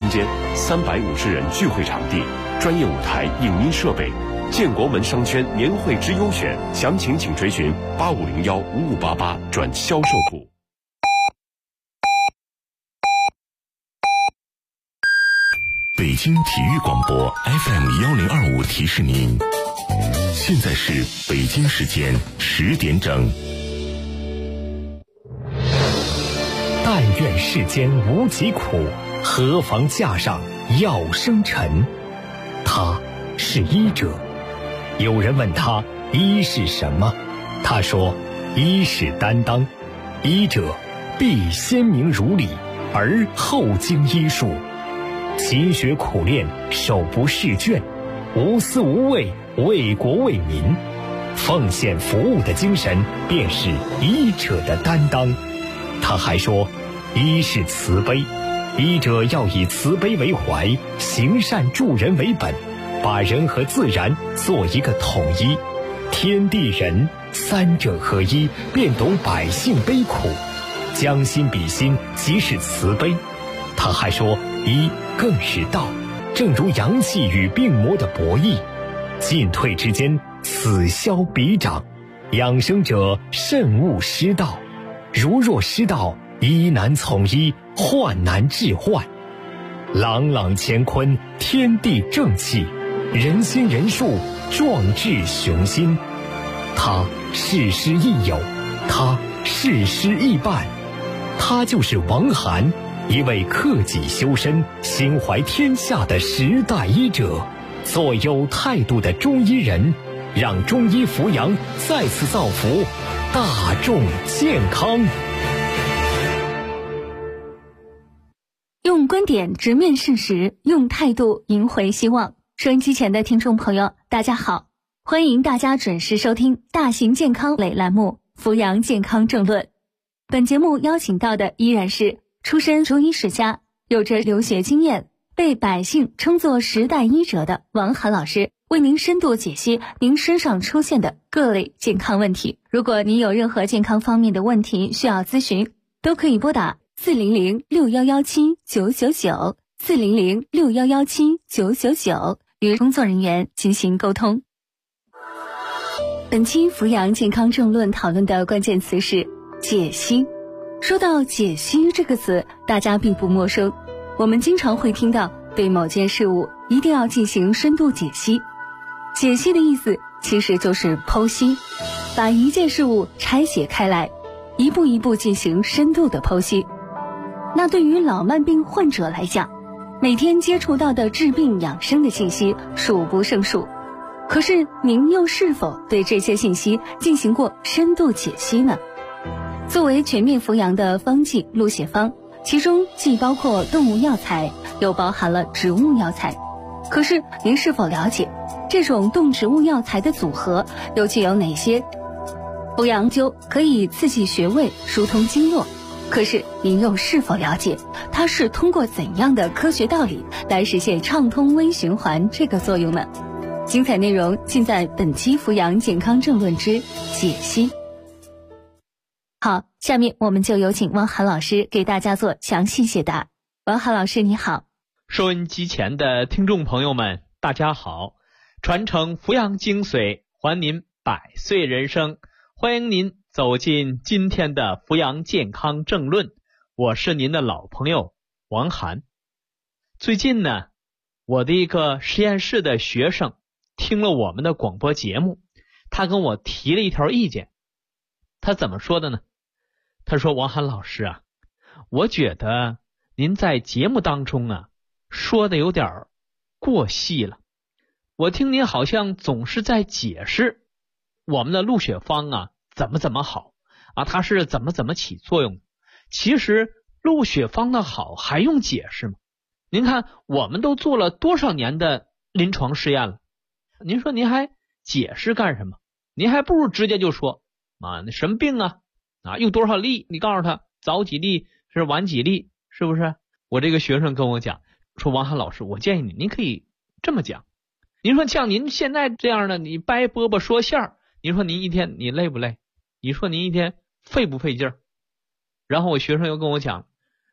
间，350人聚会场地，专业舞台、影音设备，建国门商圈年会之优选，详情请垂询85015588转销售部。 北京体育广播 FM1025提示您，现在是北京时间10点整。 但愿世间无疾苦，何妨架上药生尘。他是医者。有人问他医是什么，他说医是担当，医者必先明如理，而后经医术，勤学苦练，手不释卷，无私无畏，为国为民，奉献服务的精神便是医者的担当。他还说医是慈悲，医者要以慈悲为怀，行善助人为本，把人和自然做一个统一，天地人三者合一，便懂百姓悲苦，将心比心，即是慈悲。他还说医更是道，正如阳气与病魔的博弈，进退之间，此消彼长，养生者慎勿失道，如若失道，医难从医，患难治患。朗朗乾坤，天地正气，人心人术，壮志雄心。他事师亦友，他事师亦伴，他就是王涵，一位克己修身、心怀天下的时代医者，做有态度的中医人，让中医扶阳再次造福大众健康。 用观点直面事实，用态度赢回希望。收音机前的听众朋友，大家好，欢迎大家准时收听大型健康类栏目《扶阳健康政论》。本节目邀请到的依然是出身中医世家，有着留学经验，被百姓称作时代医者的王涵老师，为您深度解析您身上出现的各类健康问题。如果您有任何健康方面的问题需要咨询，都可以拨打400611799 400611799与工作人员进行沟通。本期扶阳健康政论讨论的关键词是解析。说到解析这个词，大家并不陌生，我们经常会听到对某件事物一定要进行深度解析。解析的意思其实就是剖析，把一件事物拆解开来，一步一步进行深度的剖析。那对于老慢病患者来讲，每天接触到的治病养生的信息数不胜数，可是您又是否对这些信息进行过深度解析呢？作为全面扶阳的方剂录写方，其中既包括动物药材，又包含了植物药材。可是您是否了解这种动植物药材的组合又具有哪些？扶阳灸可以刺激穴位，疏通经络，可是您又是否了解它是通过怎样的科学道理来实现畅通微循环这个作用呢？精彩内容尽在本期扶阳健康政论之解析。好，下面我们就有请汪涵老师给大家做详细解答。汪涵老师你好。 收音机前的听众朋友们大家好，传承扶阳精髓，还您百岁人生，欢迎您走进今天的扶阳健康政论，我是您的老朋友王涵。最近呢，我的一个实验室的学生听了我们的广播节目，他跟我提了一条意见。他怎么说的呢？他说，王涵老师啊，我觉得您在节目当中啊说的有点过细了，我听您好像总是在解释我们的鹿血方啊怎么好啊，它是怎么起作用。其实鹿血方的好还用解释吗？您看我们都做了多少年的临床试验了，您说您还解释干什么？您还不如直接就说啊，那什么病啊用多少粒，你告诉他早几粒是晚几粒，是不是？我这个学生跟我讲说，王涵老师，我建议您可以这么讲。您说像您现在这样的，你掰饽饽说馅儿，您说您一天你累不累？你说您一天费不费劲儿？然后我学生又跟我讲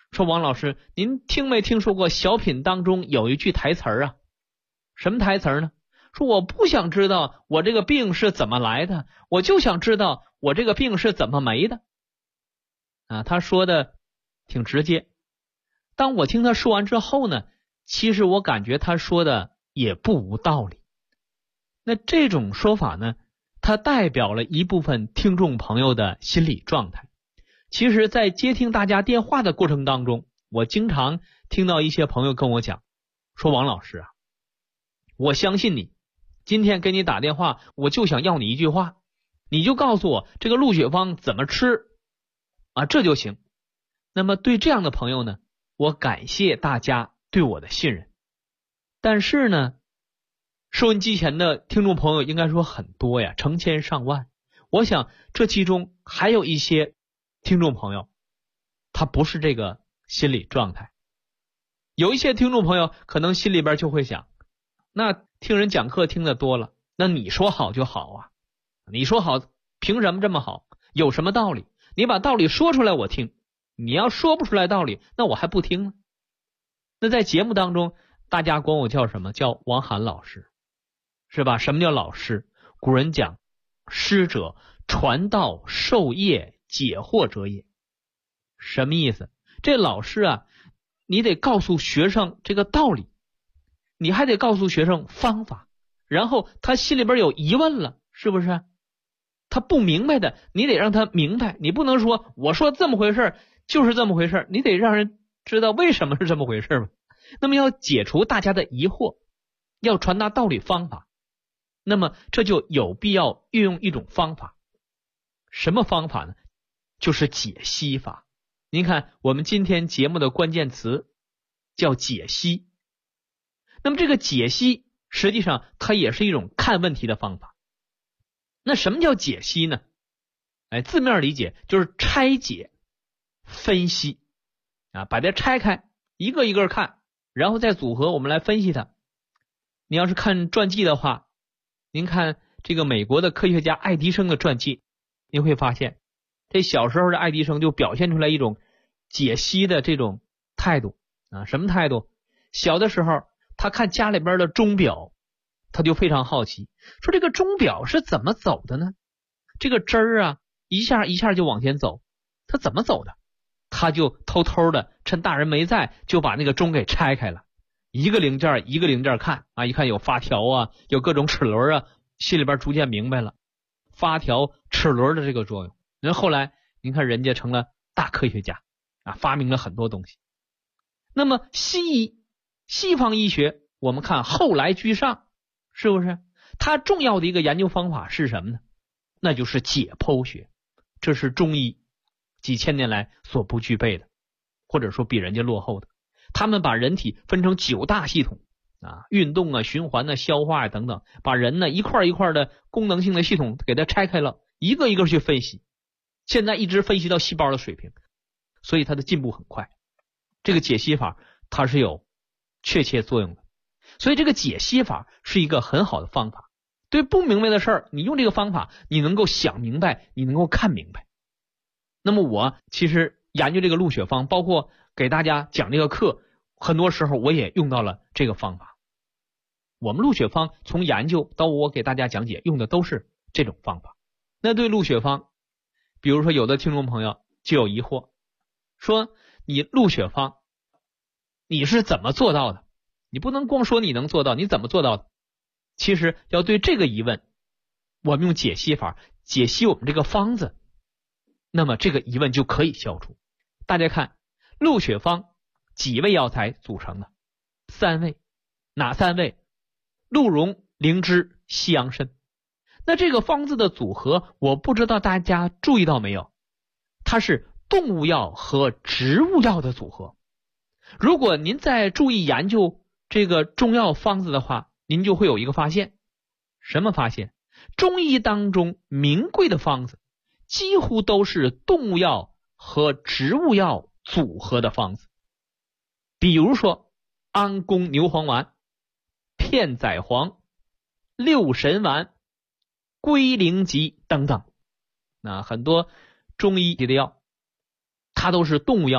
说王老师，您听没听说过小品当中有一句台词啊？什么台词呢？说我不想知道我这个病是怎么来的，我就想知道我这个病是怎么没的。他说的挺直接。当我听他说完之后呢，其实我感觉他说的也不无道理。那这种说法呢，它代表了一部分听众朋友的心理状态。其实在接听大家电话的过程当中，我经常听到一些朋友跟我讲，说王老师啊，我相信你，今天给你打电话，我就想要你一句话，你就告诉我这个鹿血芳怎么吃这就行。那么对这样的朋友呢，我感谢大家对我的信任。但是呢，收音机前的听众朋友应该说很多呀，成千上万。我想这其中还有一些听众朋友他不是这个心理状态。有一些听众朋友可能心里边就会想，那听人讲课听得多了，那你说好就好啊，你说好凭什么这么好，有什么道理？你把道理说出来我听，你要说不出来道理，那我还不听呢。那在节目当中大家管我叫什么？叫王涵老师，是吧？什么叫老师？古人讲师者，传道授业解惑者也。什么意思？这老师啊，你得告诉学生这个道理，你还得告诉学生方法，然后他心里边有疑问了，是不是？他不明白的，你得让他明白。你不能说我说这么回事就是这么回事，你得让人知道为什么是这么回事吧。那么要解除大家的疑惑，要传达道理方法，那么这就有必要运用一种方法。什么方法呢？就是解析法。您看我们今天节目的关键词叫解析。那么这个解析实际上它也是一种看问题的方法。那什么叫解析呢？字面理解就是拆解分析把它拆开一个一个看，然后再组合，我们来分析它。你要是看传记的话，您看这个美国的科学家爱迪生的传记，您会发现这小时候的爱迪生就表现出来一种解析的这种态度什么态度？小的时候他看家里边的钟表，他就非常好奇，说这个钟表是怎么走的呢？这个针儿一下一下就往前走，它怎么走的？他就偷偷的趁大人没在，就把那个钟给拆开了，一个零件一个零件看一看有发条有各种齿轮心里边逐渐明白了发条齿轮的这个作用。然后后来您看人家成了大科学家发明了很多东西。那么西方医学我们看后来居上，是不是？它重要的一个研究方法是什么呢？那就是解剖学。这是中医几千年来所不具备的，或者说比人家落后的。他们把人体分成9大系统运动循环消化等等，把人呢一块一块的功能性的系统给它拆开了，一个一个去分析。现在一直分析到细胞的水平，所以它的进步很快。这个解析法它是有确切作用的，所以这个解析法是一个很好的方法。对不明白的事儿，你用这个方法，你能够想明白，你能够看明白。那么我其实研究这个鹿血芳，包括给大家讲这个课，很多时候我也用到了这个方法。我们鹿血芳从研究到我给大家讲解，用的都是这种方法。那对鹿血芳，比如说有的听众朋友就有疑惑，说你鹿血芳你是怎么做到的？你不能光说你能做到，你怎么做到的？其实要对这个疑问，我们用解析法解析我们这个方子，那么这个疑问就可以消除。大家看鹿血芳几味药材组成的？3味。哪3味？鹿茸、灵芝、西洋参。那这个方子的组合，我不知道大家注意到没有，它是动物药和植物药的组合。如果您在注意研究这个中药方子的话，您就会有一个发现。什么发现？中医当中名贵的方子几乎都是动物药和植物药组合的方子。比如说安宫牛黄丸、片仔癀、六神丸、龟苓集等等。那很多中医级的药它都是动物药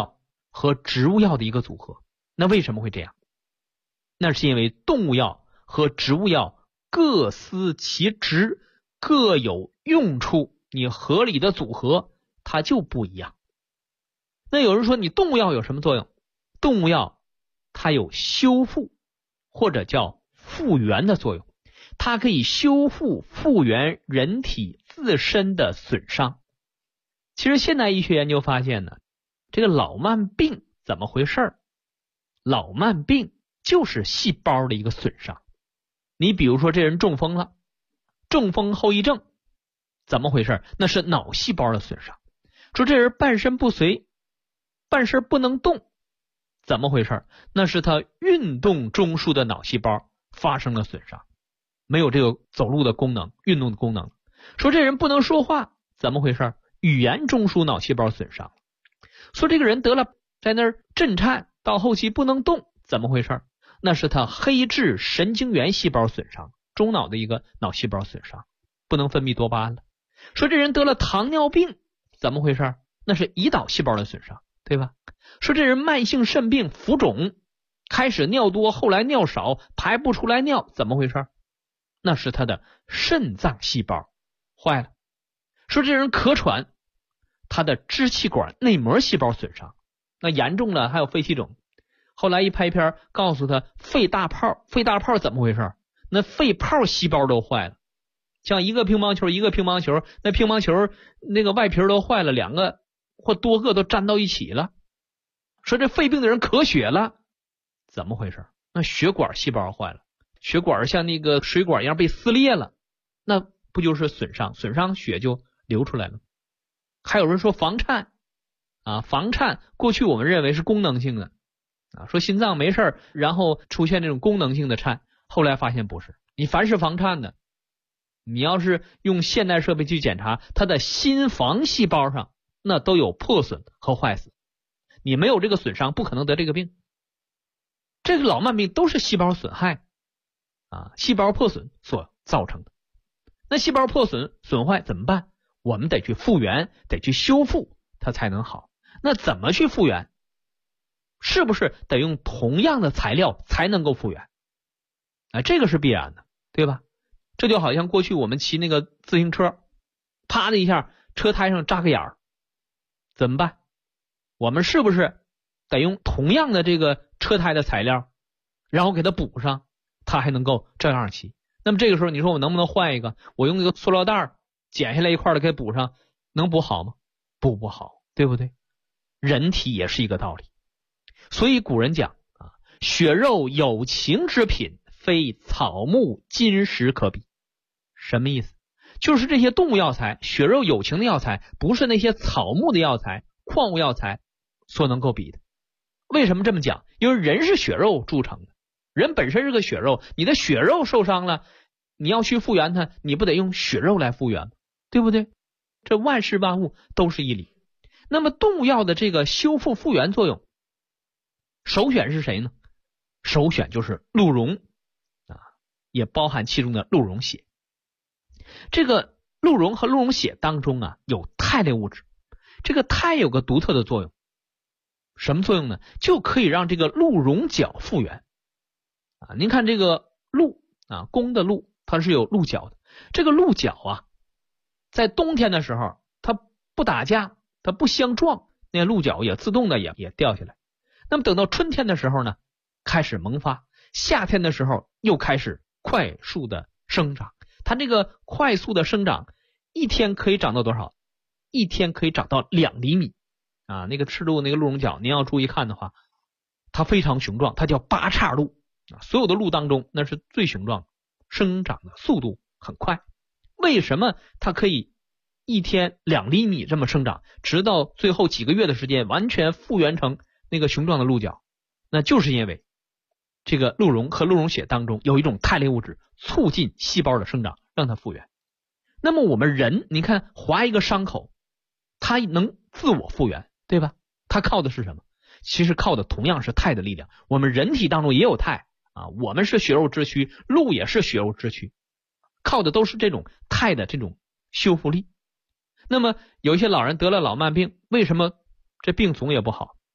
和植物药的一个组合。那为什么会这样？那是因为动物药和植物药各司其职，各有用处，你合理的组合它就不一样。那有人说你动物药有什么作用？动物药它有修复或者叫复原的作用，它可以修复复原人体自身的损伤。其实现代医学研究发现呢，这个老慢病怎么回事？老慢病就是细胞的一个损伤。你比如说这人中风了，中风后遗症怎么回事？那是脑细胞的损伤。说这人半身不遂，半身不能动，怎么回事？那是他运动中枢的脑细胞发生了损伤，没有这个走路的功能，运动的功能。说这人不能说话，怎么回事？语言中枢脑细胞损伤。说这个人得了在那儿震颤，到后期不能动，怎么回事？那是他黑质神经元细胞损伤，中脑的一个脑细胞损伤，不能分泌多巴胺了。说这人得了糖尿病，怎么回事？那是胰岛细胞的损伤，对吧？说这人慢性肾病浮肿，开始尿多，后来尿少，排不出来尿，怎么回事？那是他的肾脏细胞坏了。说这人咳喘，他的支气管内膜细胞损伤，那严重了还有肺气肿。后来一拍片告诉他肺大泡，肺大泡怎么回事？那肺泡细胞都坏了，像一个乒乓球一个乒乓球，那乒乓球那个外皮都坏了，两个或多个都粘到一起了。说这肺病的人咳血了，怎么回事？那血管细胞坏了，血管像那个水管一样被撕裂了，那不就是损伤？损伤血就流出来了。还有人说房颤房颤过去我们认为是功能性的说心脏没事然后出现这种功能性的颤，后来发现不是。你凡是房颤的，你要是用现代设备去检查，它的心房细胞上那都有破损和坏死，你没有这个损伤不可能得这个病。这个老慢病都是细胞损害细胞破损所造成的。那细胞破损损坏怎么办？我们得去复原，得去修复，它才能好。那怎么去复原？是不是得用同样的材料才能够复原？这个是必然的，对吧？这就好像过去我们骑那个自行车，啪的一下车胎上扎个眼儿，怎么办？我们是不是得用同样的这个车胎的材料，然后给它补上，它还能够这样骑？那么这个时候你说我能不能换一个？我用一个塑料袋剪下来一块的给补上，能补好吗？不好，对不对？人体也是一个道理。所以古人讲血肉有情之品，非草木金石可比。什么意思？就是这些动物药材，血肉有情的药材，不是那些草木的药材、矿物药材所能够比的。为什么这么讲？因为人是血肉铸成的，人本身是个血肉，你的血肉受伤了，你要去复原它，你不得用血肉来复原吗？对不对？这万事万物都是一理。那么动物药的这个修复复原作用，首选是谁呢？首选就是鹿茸也包含其中的鹿茸血。这个鹿茸和鹿茸血当中有肽类物质，这个肽有个独特的作用。什么作用呢？就可以让这个鹿茸角复原您看这个鹿公的鹿它是有鹿角的，这个鹿角在冬天的时候它不打架，它不相撞，那鹿角也自动的也掉下来。那么等到春天的时候呢，开始萌发，夏天的时候又开始快速的生长。它这个快速的生长，一天可以长到多少？一天可以长到2厘米那个赤鹿那个鹿茸角，您要注意看的话，它非常雄壮，它叫八叉鹿所有的鹿当中那是最雄壮，生长的速度很快。为什么它可以一天2厘米这么生长，直到最后几个月的时间完全复原成那个雄壮的鹿角？那就是因为这个鹿茸和鹿茸血当中有一种肽类物质，促进细胞的生长，让它复原。那么我们人，你看划一个伤口，它能自我复原，对吧？它靠的是什么？其实靠的同样是肽的力量。我们人体当中也有肽我们是血肉之躯，鹿也是血肉之躯，靠的都是这种肽的这种修复力。那么有一些老人得了老慢病，为什么这病总也不好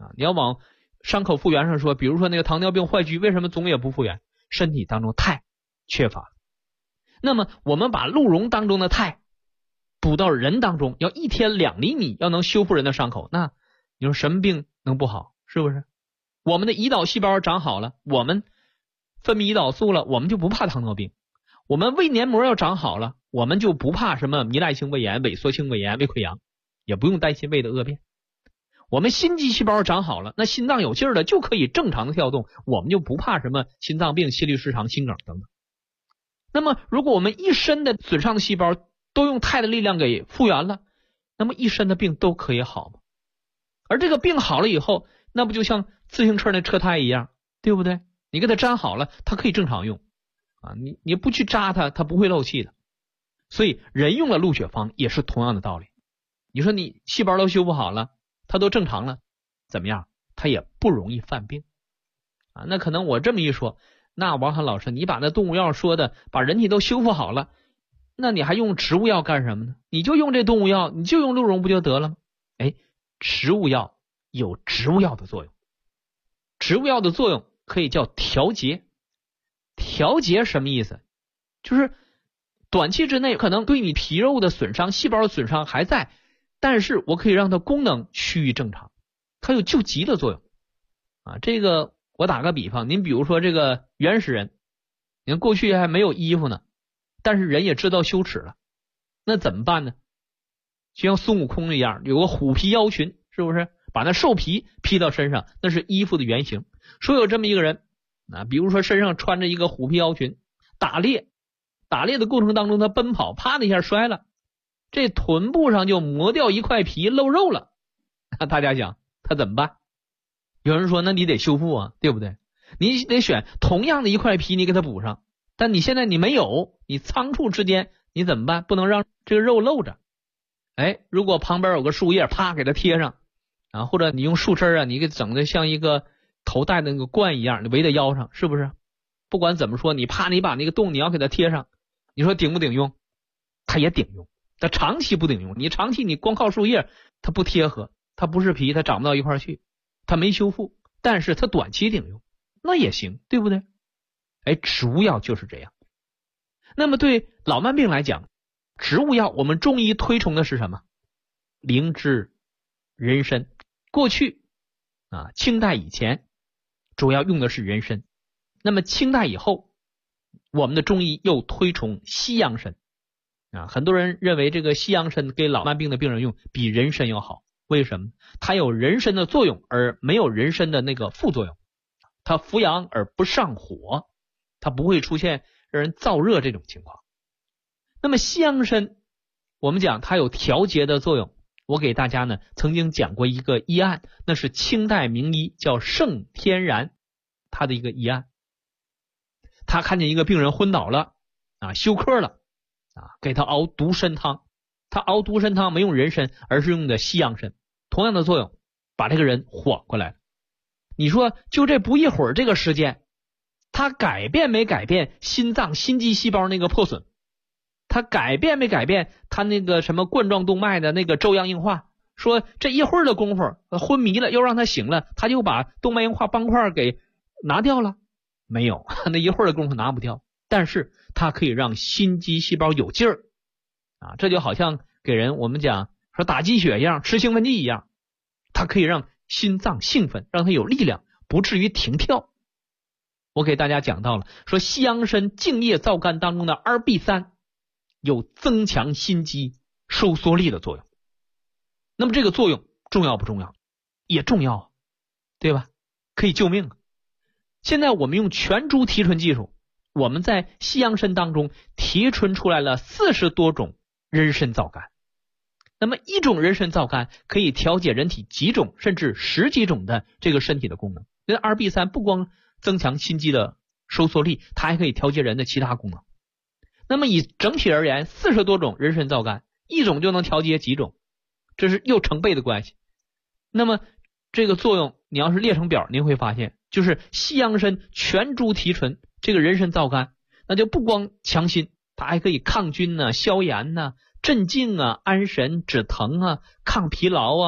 你要往伤口复原上说，比如说那个糖尿病坏疽为什么总也不复原？身体当中钛缺乏。那么我们把鹿茸当中的钛补到人当中，要1天2厘米，要能修复人的伤口，那你说什么病能不好？是不是？我们的胰岛细胞长好了，我们分泌胰岛素了，我们就不怕糖尿病。我们胃黏膜要长好了，我们就不怕什么糜烂性胃炎、萎缩性胃炎、胃溃疡，也不用担心胃的恶变。我们心肌细胞长好了，那心脏有劲儿了就可以正常的跳动，我们就不怕什么心脏病、心律失常、心梗等等。那么如果我们一身的损伤的细胞都用钛的力量给复原了，那么一身的病都可以好吗？而这个病好了以后，那不就像自行车那车胎一样，对不对？你给它粘好了，它可以正常用啊，你不去扎它，它不会漏气的。所以人用了鹿血芳也是同样的道理。你说你细胞都修复好了，它都正常了，怎么样？它也不容易犯病啊。那可能我这么一说，那王涵老师，你把那动物药说的把人体都修复好了，那你还用植物药干什么呢？你就用这动物药，你就用鹿茸不就得了吗？植物药有植物药的作用，植物药的作用可以叫调节。调节什么意思？就是短期之内可能对你皮肉的损伤、细胞的损伤还在，但是我可以让它功能趋于正常，它有救急的作用啊。这个我打个比方，您比如说这个原始人，你看过去还没有衣服呢，但是人也知道羞耻了，那怎么办呢？就像孙悟空一样，有个虎皮腰裙，是不是把那兽皮披到身上，那是衣服的原型。说有这么一个人啊，比如说身上穿着一个虎皮腰裙，打猎的过程当中他奔跑，啪的一下摔了，这臀部上就磨掉一块皮，露肉了。大家想他怎么办？有人说那你得修复啊，对不对？你得选同样的一块皮你给它补上，但你现在你没有，你仓促之间你怎么办？不能让这个肉露着。如果旁边有个树叶，啪给它贴上啊，或者你用树枝啊，你给整的像一个头戴的那个冠一样，你围在腰上，是不是？不管怎么说，你把那个洞你要给它贴上，你说顶不顶用？它也顶用，它长期不顶用。你长期你光靠树叶，它不贴合，它不是皮，它长不到一块去，它没修复，但是它短期顶用，那也行，对不对？植物药就是这样。那么对老慢病来讲，植物药我们中医推崇的是什么？灵芝、人参。过去啊，清代以前主要用的是人参，那么清代以后，我们的中医又推崇西洋参啊。很多人认为这个西洋参给老慢病的病人用比人参要好，为什么？它有人参的作用，而没有人参的那个副作用。它扶阳而不上火，它不会出现让人燥热这种情况。那么西洋参我们讲它有调节的作用，我给大家呢曾经讲过一个医案，那是清代名医叫盛天然，他的一个医案。他看见一个病人昏倒了啊，休克了啊，给他熬独参汤。他熬独参汤没用人参，而是用的西洋参，同样的作用，把这个人缓过来了。你说就这不一会儿这个时间，他改变没改变心脏心肌细胞那个破损？他改变没改变他那个什么冠状动脉的那个粥样硬化？说这一会儿的功夫昏迷了，又让他醒了，他就把动脉硬化斑块给拿掉了？没有，那一会儿的功夫拿不掉，但是它可以让心肌细胞有劲儿啊，这就好像给人我们讲说打鸡血一样，吃兴奋剂一样，它可以让心脏兴奋，让它有力量，不至于停跳。我给大家讲到了，说西洋参净液皂苷当中的 RB3 有增强心肌收缩力的作用。那么这个作用重要不重要？也重要，对吧？可以救命啊。现在我们用全株提纯技术，我们在西洋参当中提纯出来了40多种人参皂苷。那么一种人参皂苷可以调节人体几种甚至10几种的这个身体的功能。因为 RB3 不光增强心肌的收缩力，它还可以调节人的其他功能。那么以整体而言，40多种人参皂苷，一种就能调节几种，这是又成倍的关系。那么这个作用你要是列成表，您会发现就是西洋参全株提纯这个人参皂苷，那就不光强心，它还可以抗菌啊、消炎啊、镇静啊、安神、止疼啊、抗疲劳啊、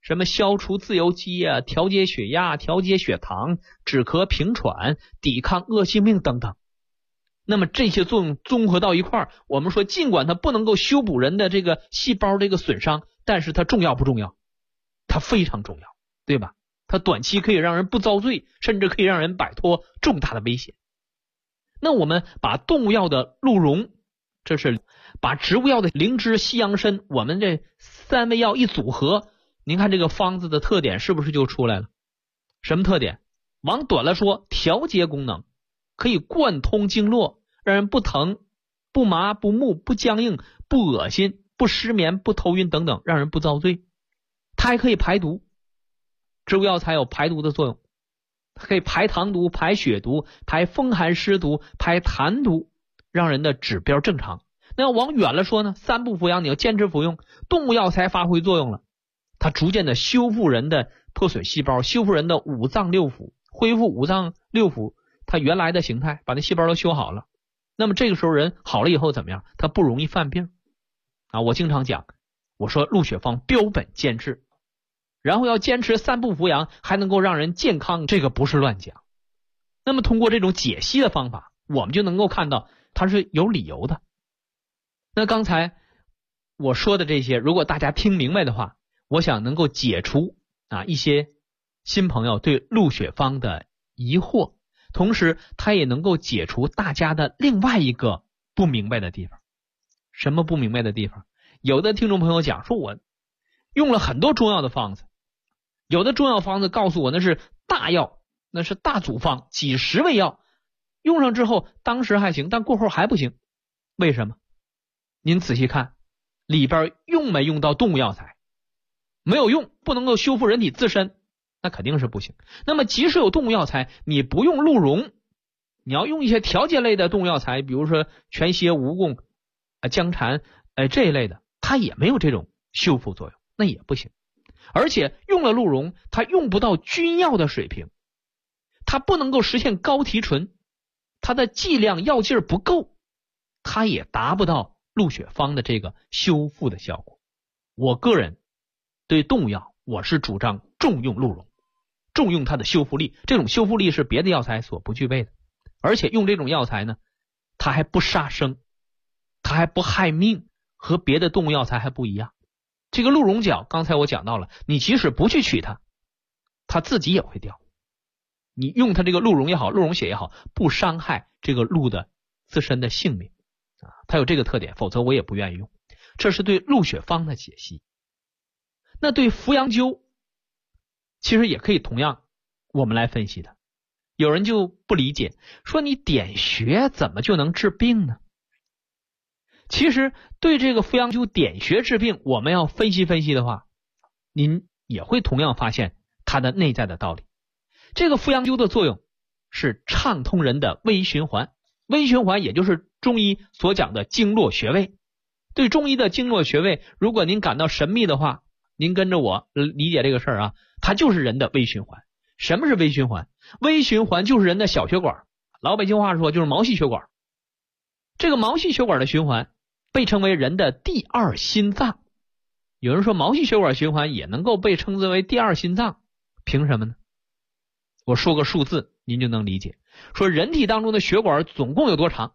什么消除自由基啊，调节血压，调节血糖，止咳平喘，抵抗恶性病等等。那么这些作用综合到一块儿，我们说尽管它不能够修补人的这个细胞这个损伤，但是它重要不重要？它非常重要，对吧？它短期可以让人不遭罪，甚至可以让人摆脱重大的危险。那我们把动物药的鹿茸，这是把植物药的灵芝、西洋参，我们这3味药一组合，您看这个方子的特点是不是就出来了？什么特点？往短了说，调节功能，可以贯通经络，让人不疼、不麻、不木、不僵硬、不恶心、不失眠、不头晕等等，让人不遭罪。它还可以排毒，植物药材有排毒的作用，它可以排糖毒、排血毒、排风寒湿毒、排痰毒，让人的指标正常。那要往远了说呢，3不服药，你要坚持服用，动物药材发挥作用了，它逐渐的修复人的破损细胞，修复人的五脏六腑，恢复五脏六腑它原来的形态，把那细胞都修好了。那么这个时候人好了以后怎么样？他不容易犯病啊！我经常讲，我说鹿血方标本兼治，然后要坚持3不服阳，还能够让人健康，这个不是乱讲。那么通过这种解析的方法，我们就能够看到它是有理由的。那刚才我说的这些，如果大家听明白的话，我想能够解除一些新朋友对鹿血方的疑惑，同时它也能够解除大家的另外一个不明白的地方。什么不明白的地方？有的听众朋友讲说，我用了很多中药的方子，有的中药方子告诉我那是大药，那是大组方，几十味药，用上之后当时还行，但过后还不行。为什么？您仔细看里边用没用到动物药材，没有用，不能够修复人体自身，那肯定是不行。那么即使有动物药材，你不用鹿茸，你要用一些调节类的动物药材，比如说全蝎、蜈蚣、姜蝉这一类的，它也没有这种修复作用，那也不行。而且用了鹿茸，它用不到君药的水平，它不能够实现高提纯，它的剂量药劲儿不够，它也达不到鹿血方的这个修复的效果。我个人对动物药，我是主张重用鹿茸，重用它的修复力，这种修复力是别的药材所不具备的。而且用这种药材呢，它还不杀生，它还不害命，和别的动物药材还不一样。这个鹿茸角刚才我讲到了，你即使不去取它，它自己也会掉。你用它这个鹿茸也好，鹿茸血也好，不伤害这个鹿的自身的性命它有这个特点，否则我也不愿意用。这是对鹿血方的解析。那对扶阳灸其实也可以同样我们来分析的。有人就不理解，说你点穴怎么就能治病呢？其实对这个扶阳灸点穴治病，我们要分析分析的话，您也会同样发现它的内在的道理。这个扶阳灸的作用是畅通人的微循环，微循环也就是中医所讲的经络穴位。对中医的经络穴位，如果您感到神秘的话，您跟着我理解这个事儿它就是人的微循环。什么是微循环？微循环就是人的小血管，老北京话说就是毛细血管。这个毛细血管的循环被称为人的第二心脏。有人说毛细血管循环也能够被称之为第二心脏，凭什么呢？我说个数字您就能理解。说人体当中的血管总共有多长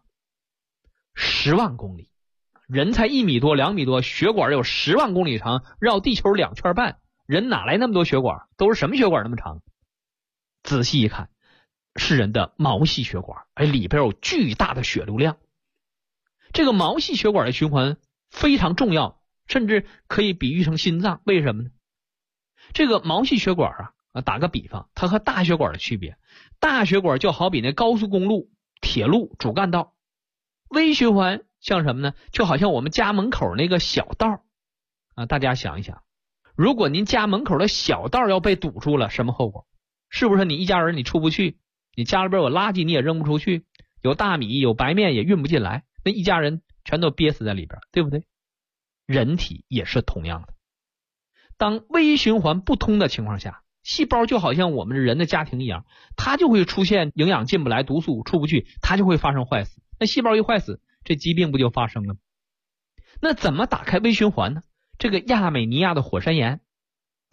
？10万公里。人才1米多2米多，血管有10万公里长，绕地球2圈半，人哪来那么多血管？都是什么血管那么长？仔细一看，是人的毛细血管，里边有巨大的血流量。这个毛细血管的循环非常重要，甚至可以比喻成心脏。为什么呢？这个毛细血管打个比方，它和大血管的区别，大血管就好比那高速公路、铁路主干道，微循环像什么呢？就好像我们家门口那个小道大家想一想，如果您家门口的小道要被堵住了，什么后果？是不是你一家人你出不去，你家里边有垃圾你也扔不出去，有大米有白面也运不进来，那一家人全都憋死在里边，对不对？人体也是同样的。当微循环不通的情况下，细胞就好像我们人的家庭一样，它就会出现营养进不来，毒素出不去，它就会发生坏死。那细胞一坏死，这疾病不就发生了吗？那怎么打开微循环呢？这个亚美尼亚的火山岩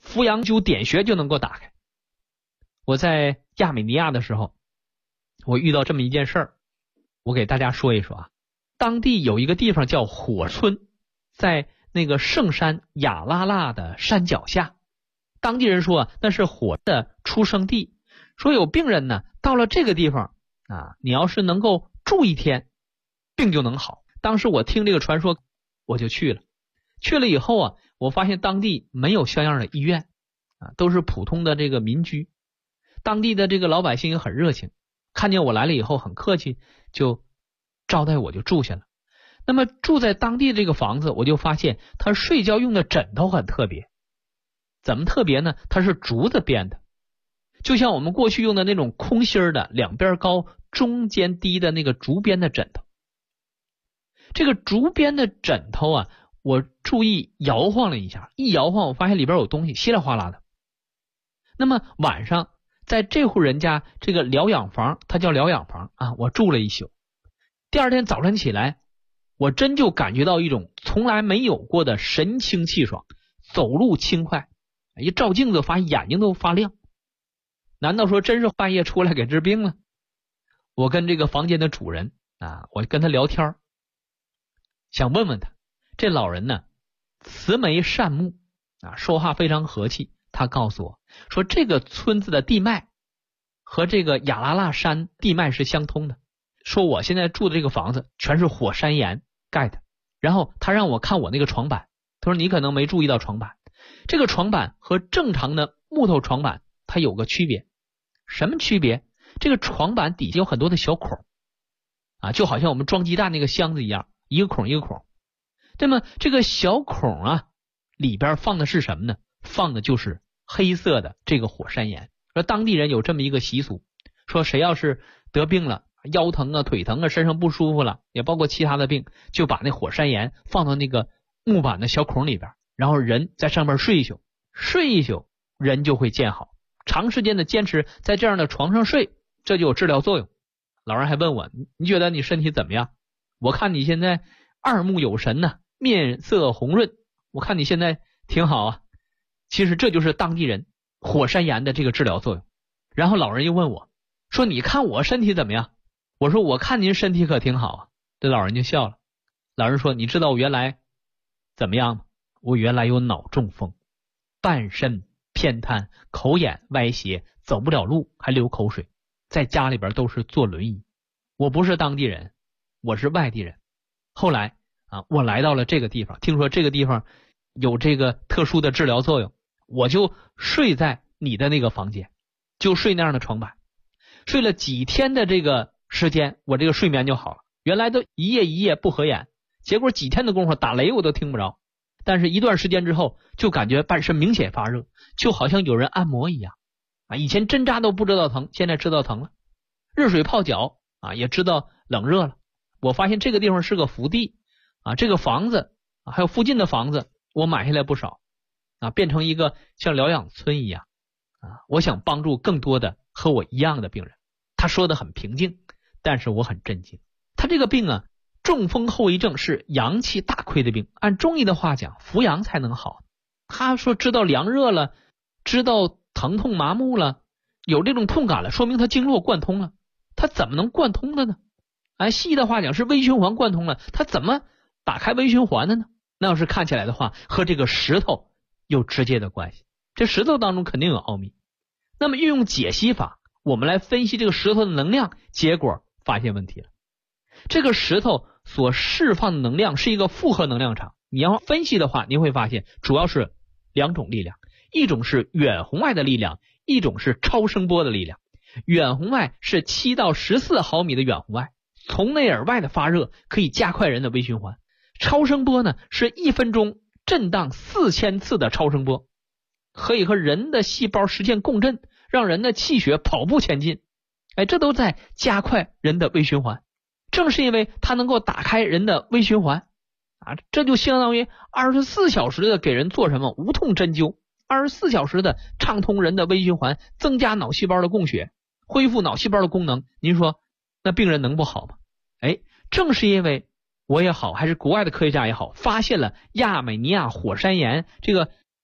扶阳灸点穴就能够打开。我在亚美尼亚的时候，我遇到这么一件事儿，我给大家说一说啊。当地有一个地方叫火村，在那个圣山雅拉腊的山脚下，当地人说啊，那是火的出生地，说有病人呢到了这个地方啊，你要是能够住一天，病就能好。当时我听这个传说，我就去了。去了以后啊，我发现当地没有像样的医院啊，都是普通的这个民居。当地的这个老百姓也很热情，看见我来了以后很客气，就招待我，就住下了。那么住在当地这个房子，我就发现他睡觉用的枕头很特别。怎么特别呢？它是竹子编的，就像我们过去用的那种空心的两边高中间低的那个竹编的枕头。这个竹编的枕头啊，我注意摇晃了一下，一摇晃我发现里边有东西，稀里哗啦的。那么晚上在这户人家这个疗养房，它叫疗养房啊，我住了一宿。第二天早晨起来，我真就感觉到一种从来没有过的神清气爽，走路轻快，一照镜子发现眼睛都发亮。难道说真是半夜出来给治病了？我跟这个房间的主人啊，我跟他聊天，想问问他，这老人呢慈眉善目啊，说话非常和气。他告诉我说，这个村子的地脉和这个雅拉腊山地脉是相通的，说我现在住的这个房子全是火山岩盖的。然后他让我看我那个床板，他说你可能没注意到床板，这个床板和正常的木头床板它有个区别。什么区别？这个床板底下有很多的小孔啊，就好像我们装鸡蛋那个箱子一样，一个孔一个孔。那么这个小孔啊，里边放的是什么呢？放的就是黑色的这个火山岩。说当地人有这么一个习俗，说谁要是得病了，腰疼啊腿疼啊身上不舒服了，也包括其他的病，就把那火山岩放到那个木板的小孔里边，然后人在上面睡一宿，睡一宿人就会见好。长时间的坚持在这样的床上睡，这就有治疗作用。老人还问我，你觉得你身体怎么样？我看你现在二目有神呢，面色红润，我看你现在挺好啊。其实这就是当地人火山岩的这个治疗作用。然后老人又问我说，你看我身体怎么样？我说我看您身体可挺好啊。这老人就笑了。老人说，你知道我原来怎么样吗？我原来有脑中风，半身偏瘫，口眼歪斜，走不了路，还流口水，在家里边都是坐轮椅。我不是当地人，我是外地人。后来啊，我来到了这个地方，听说这个地方有这个特殊的治疗作用，我就睡在你的那个房间，就睡那样的床板，睡了几天的这个时间，我这个睡眠就好了。原来都一夜一夜不合眼，结果几天的功夫打雷我都听不着，但是一段时间之后就感觉半身明显发热，就好像有人按摩一样啊！以前针扎都不知道疼，现在知道疼了。热水泡脚啊，也知道冷热了。我发现这个地方是个福地啊，这个房子啊，还有附近的房子我买下来不少啊，变成一个像疗养村一样啊。我想帮助更多的和我一样的病人。他说的很平静，但是我很震惊。他这个病啊，中风后遗症是阳气大亏的病，按中医的话讲，扶阳才能好。他说知道凉热了，知道疼痛麻木了，有这种痛感了，说明他经络贯通了。他怎么能贯通的呢？按西医的话讲是微循环贯通了，他怎么打开微循环的呢？那要是看起来的话，和这个石头有直接的关系。这石头当中肯定有奥秘。那么运用解析法，我们来分析这个石头的能量，结果发现问题了。这个石头所释放的能量是一个复合能量场，你要分析的话，你会发现主要是两种力量，一种是远红外的力量，一种是超声波的力量。远红外是7到14毫米的远红外，从内而外的发热，可以加快人的微循环。超声波呢，是1分钟震荡4000次的超声波，可以和人的细胞实现共振，让人的气血跑步前进。这都在加快人的微循环。正是因为它能够打开人的微循环啊，这就相当于24小时的给人做什么无痛针灸，24小时的畅通人的微循环，增加脑细胞的供血，恢复脑细胞的功能。您说那病人能不好吗？正是因为我也好，还是国外的科学家也好，发现了亚美尼亚火山岩这个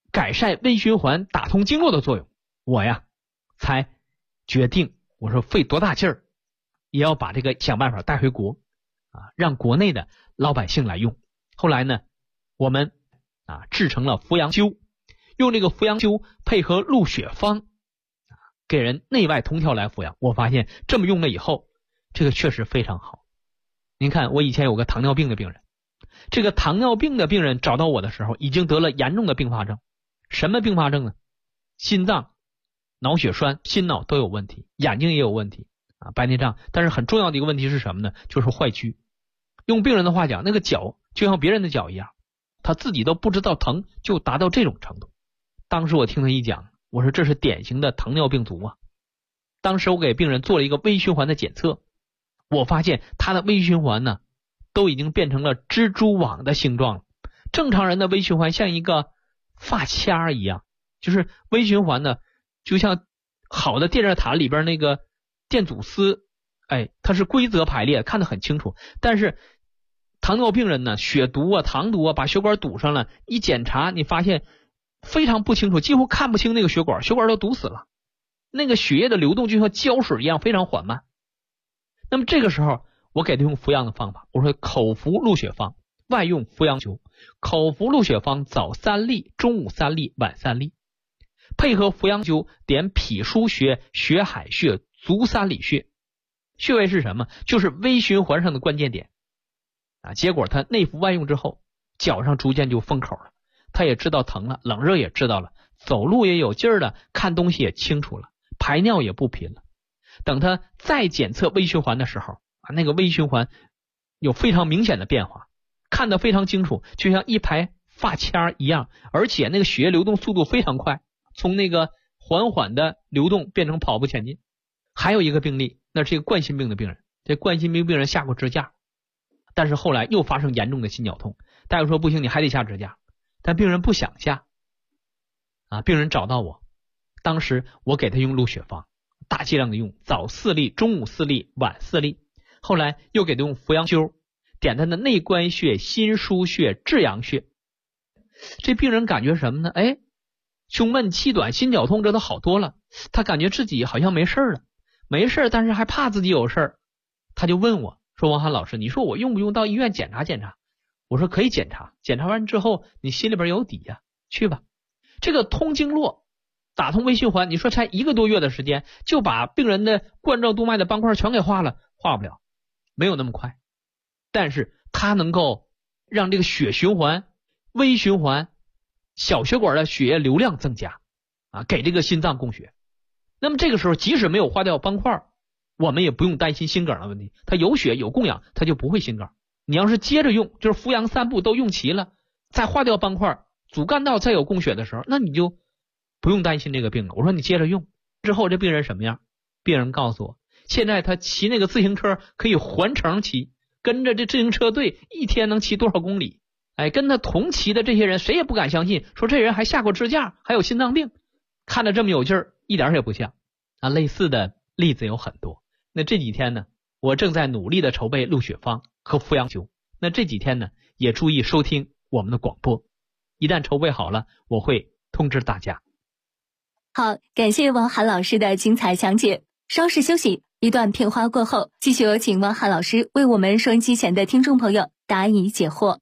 改善微循环、打通经络的作用，我呀才决定，我说费多大劲儿也要把这个想办法带回国啊，让国内的老百姓来用。后来呢，我们制成了扶阳灸，用这个扶阳灸配合鹿血方给人内外同调来扶阳。我发现这么用了以后，这个确实非常好。您看，我以前有个糖尿病的病人，这个糖尿病的病人找到我的时候，已经得了严重的并发症。什么并发症呢？心脏、脑血栓、心脑都有问题，眼睛也有问题白内障。但是很重要的一个问题是什么呢？就是坏疽。用病人的话讲，那个脚就像别人的脚一样，他自己都不知道疼，就达到这种程度。当时我听他一讲，我说这是典型的糖尿病足啊。当时我给病人做了一个微循环的检测，我发现他的微循环呢都已经变成了蜘蛛网的形状了。正常人的微循环像一个发卡一样，就是微循环呢就像好的电热塔里边那个电阻丝，它是规则排列，看得很清楚。但是糖尿病人呢，血毒啊、糖毒啊把血管堵上了，一检查你发现非常不清楚，几乎看不清那个血管都堵死了，那个血液的流动就像胶水一样非常缓慢。那么这个时候我给他用扶阳的方法，我说口服鹿血方，外用扶阳灸。口服鹿血方早3粒，中午3粒，晚3粒，配合扶阳灸点脾腧穴、血海穴、足三里穴。穴位是什么？就是微循环上的关键点结果他内服外用之后，脚上逐渐就封口了，他也知道疼了，冷热也知道了，走路也有劲儿了，看东西也清楚了，排尿也不频了。等他再检测微循环的时候那个微循环有非常明显的变化，看得非常清楚，就像一排发卡一样，而且那个血液流动速度非常快，从那个缓缓的流动变成跑步前进。还有一个病例，那是一个冠心病的病人，这冠心病病人下过支架，但是后来又发生严重的心绞痛，大夫说不行，你还得下支架，但病人不想下病人找到我，当时我给他用鹿血方，大剂量的用，早4粒，中午4粒，晚4粒。后来又给他用扶阳灸，点他的内关穴、心腧穴、至阳穴。这病人感觉什么呢？胸闷气短、心绞痛这都好多了，他感觉自己好像没事了，但是还怕自己有事儿。他就问我说，王涵老师，你说我用不用到医院检查检查？我说可以检查，检查完之后你心里边有底呀，去吧。这个通经络打通微循环，你说才1个多月的时间就把病人的冠状动脉的斑块全给化了，化不了，没有那么快，但是它能够让这个血循环、微循环、小血管的血液流量增加给这个心脏供血。那么这个时候即使没有化掉斑块，我们也不用担心心梗的问题，它有血有供氧，它就不会心梗。你要是接着用，就是扶阳3步都用齐了，再化掉斑块，主干道再有供血的时候，那你就不用担心这个病了。我说你接着用之后，这病人什么样？病人告诉我，现在他骑那个自行车可以环城骑，跟着这自行车队一天能骑多少公里。跟他同骑的这些人谁也不敢相信，说这人还下过支架，还有心脏病，看着这么有劲儿，一点也不像类似的例子有很多。那这几天呢，我正在努力的筹备鹿血方和扶阳灸，那这几天呢也注意收听我们的广播，一旦筹备好了我会通知大家。 好，感谢王涵老师的精彩讲解。稍事休息，一段片花过后，继续有请王涵老师为我们收音机前的听众朋友答疑解惑。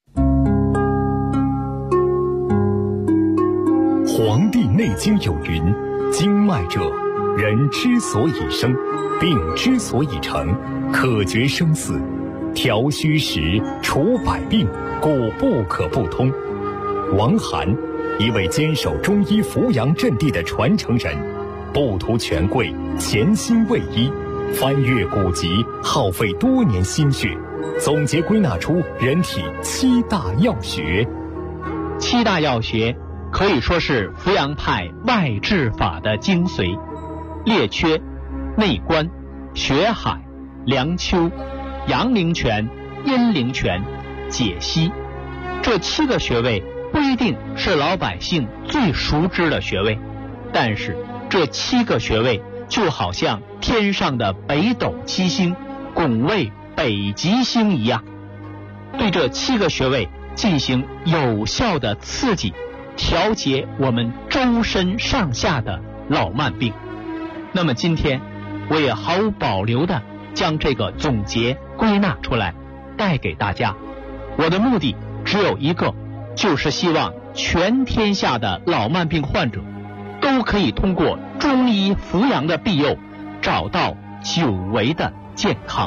《黄帝内经》有云：经脉者，人之所以生，病之所以成，可决生死，调虚实，除百病，故不可不通。王涵，一位坚守中医扶阳阵地的传承人，不图权贵，潜心为医，翻阅古籍，耗费多年心血，总结归纳出人体7大要穴。 7大要穴可以说是扶阳派外治法的精髓：列缺、内关、血海、梁丘、阳陵泉、阴陵泉、解析。这7个穴位不一定是老百姓最熟知的穴位，但是这7个穴位就好像天上的北斗七星拱卫北极星一样，对这7个穴位进行有效的刺激， 调节我们周身上下的老慢病。那么今天我也毫无保留的将这个总结归纳出来带给大家。我的目的只有一个，就是希望全天下的老慢病患者都可以通过中医扶阳的庇佑，找到久违的健康。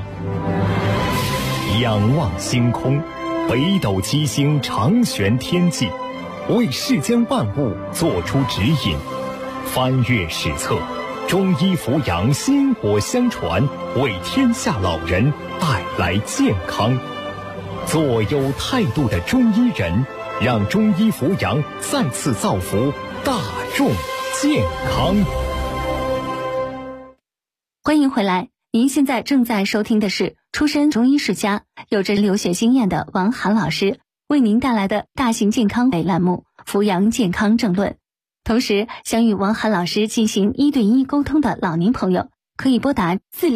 仰望星空，北斗七星长悬天际，为世间万物做出指引。翻阅史册，中医扶阳薪火相传，为天下老人带来健康。做有态度的中医人，让中医扶阳再次造福大众健康。 欢迎回来，您现在正在收听的是出身中医世家、有着留学经验的王涵老师为您带来的大型健康栏目《扶阳健康政论》。同时，想与王涵老师进行1对1沟通的老年朋友，可以拨打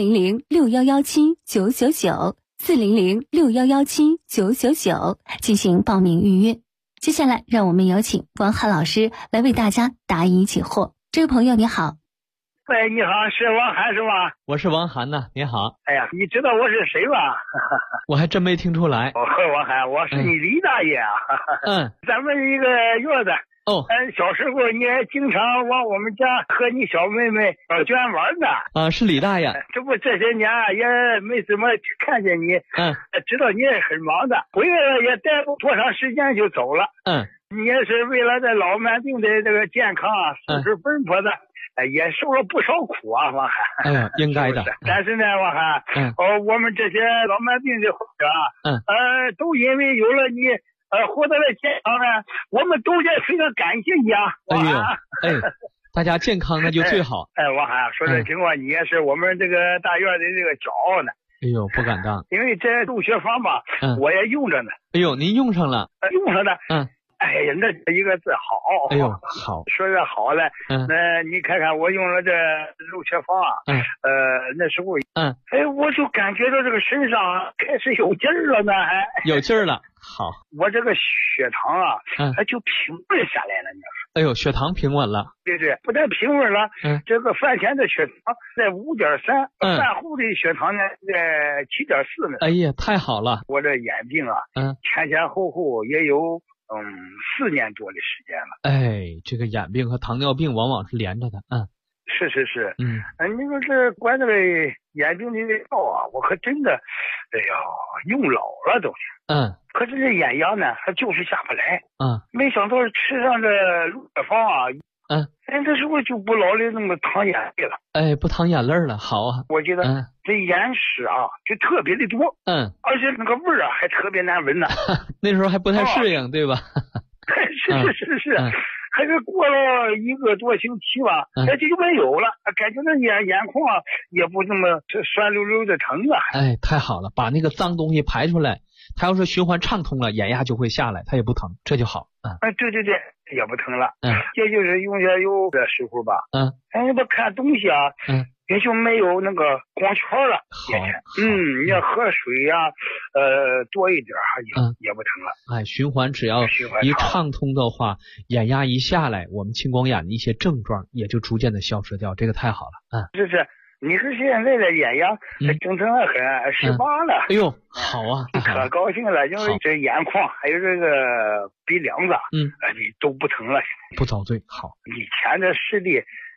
40061179999。40061179999进行报名预约。接下来让我们有请王涵老师来为大家答疑解惑。这位朋友你好。 喂，你好，是王涵是吧？ 我是王涵呐，你好。 哎呀，你知道我是谁吧？ 我还真没听出来。 王涵，我是你李大爷啊。咱们一个院子。小时候你也经常往我们家和你小妹妹圈玩呢。 是李大爷。 这不这些年也没怎么看见你。知道你也很忙的，回来了也待不多长时间就走了。你也是为了这老慢病的这个健康啊，四处奔波的。也受了不少苦啊，王涵。 哎呀，应该的。 但是呢，王涵，我们这些老慢病的患者啊，都因为有了你获得了健康呢，我们都也非常感谢你啊。 大家健康那就最好。 王涵，说这情况，你也是我们这个大院的这个骄傲呢。 哎呦，不敢当。 因为这入学方吧，我也用着呢。 哎呦，您用上了？ 用上了。哎呀，那一个字好。 哎呦，好。 说这好了，那你看看我用了这入血方啊，那时候，我就感觉到这个身上开始有劲儿了呢， 有劲儿了。好， 我这个血糖啊，就平稳下来了，你说。 哎呦，血糖平稳了。 对，不但平稳了，这个饭前的血糖在5.3，饭后的血糖呢在7.4呢。 哎呀，太好了！ 我这眼病啊，前后也有4年多的时间了。 这个眼病和糖尿病往往是连着的。 是。你说这管这个眼病的药啊，我可真的，用老了都是。可是这眼药呢，它就是下不来。没想到吃上这入血方啊，这时候就不老的那么淌眼泪了。 不淌眼泪了，好啊。 我觉得这眼屎啊就特别的多。而且那个味儿啊还特别难闻呢。 那时候还不太适应，对吧？ 是。还是过了1个多星期吧，这就没有了，感觉那眼眶啊也不那么酸溜溜的疼了。 太好了，把那个脏东西排出来，它要是循环畅通了，眼压就会下来，它也不疼，这就好。 对，也不疼了。这就是用下油的时候吧。你不看东西啊，也就没有那个光圈了。你要喝水呀，多一点也不疼了。 循环只要一畅通的话，眼压一下来，我们青光眼的一些症状也就逐渐的消失掉，这个太好了。 是。你说现在的眼压正常的很，18了。 哎呦，好啊， 可高兴了，因为这眼眶还有这个鼻梁子，你都不疼了， 不遭罪。好， 以前的视力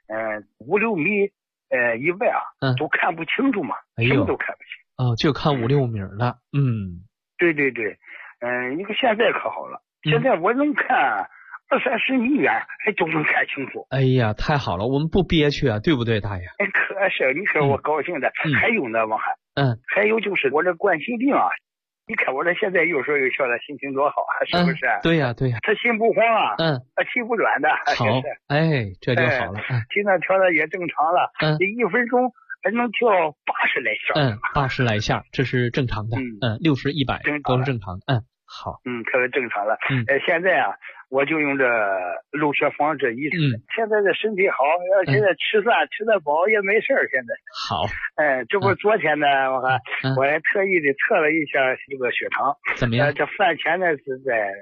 ，5-6米以外啊，都看不清楚嘛，什么都看不清。 就看5-6米了。 对，你看现在可好了，现在我能看20-30米远，还都能看清楚。 哎呀，太好了，我们不憋屈啊，对不对，大爷？ 可是，你看我高兴的。还有呢，王涵。还有就是我这冠心病啊，你看我这现在又说又笑的，心情多好啊，是不是？ 对呀。 他心不慌啊，气不软的。 好，这就好了。 心脏跳的也正常了。这1分钟还能跳80来下。 80来下，这是正常的。60、100都是正常的。好。 这是正常了。现在啊，我就用这入血方这一次。现在这身体好，现在吃饭吃得饱也没事儿。现在好。 这不昨天呢，我还特意的测了一下这个血糖。 怎么样？ 这饭前呢是在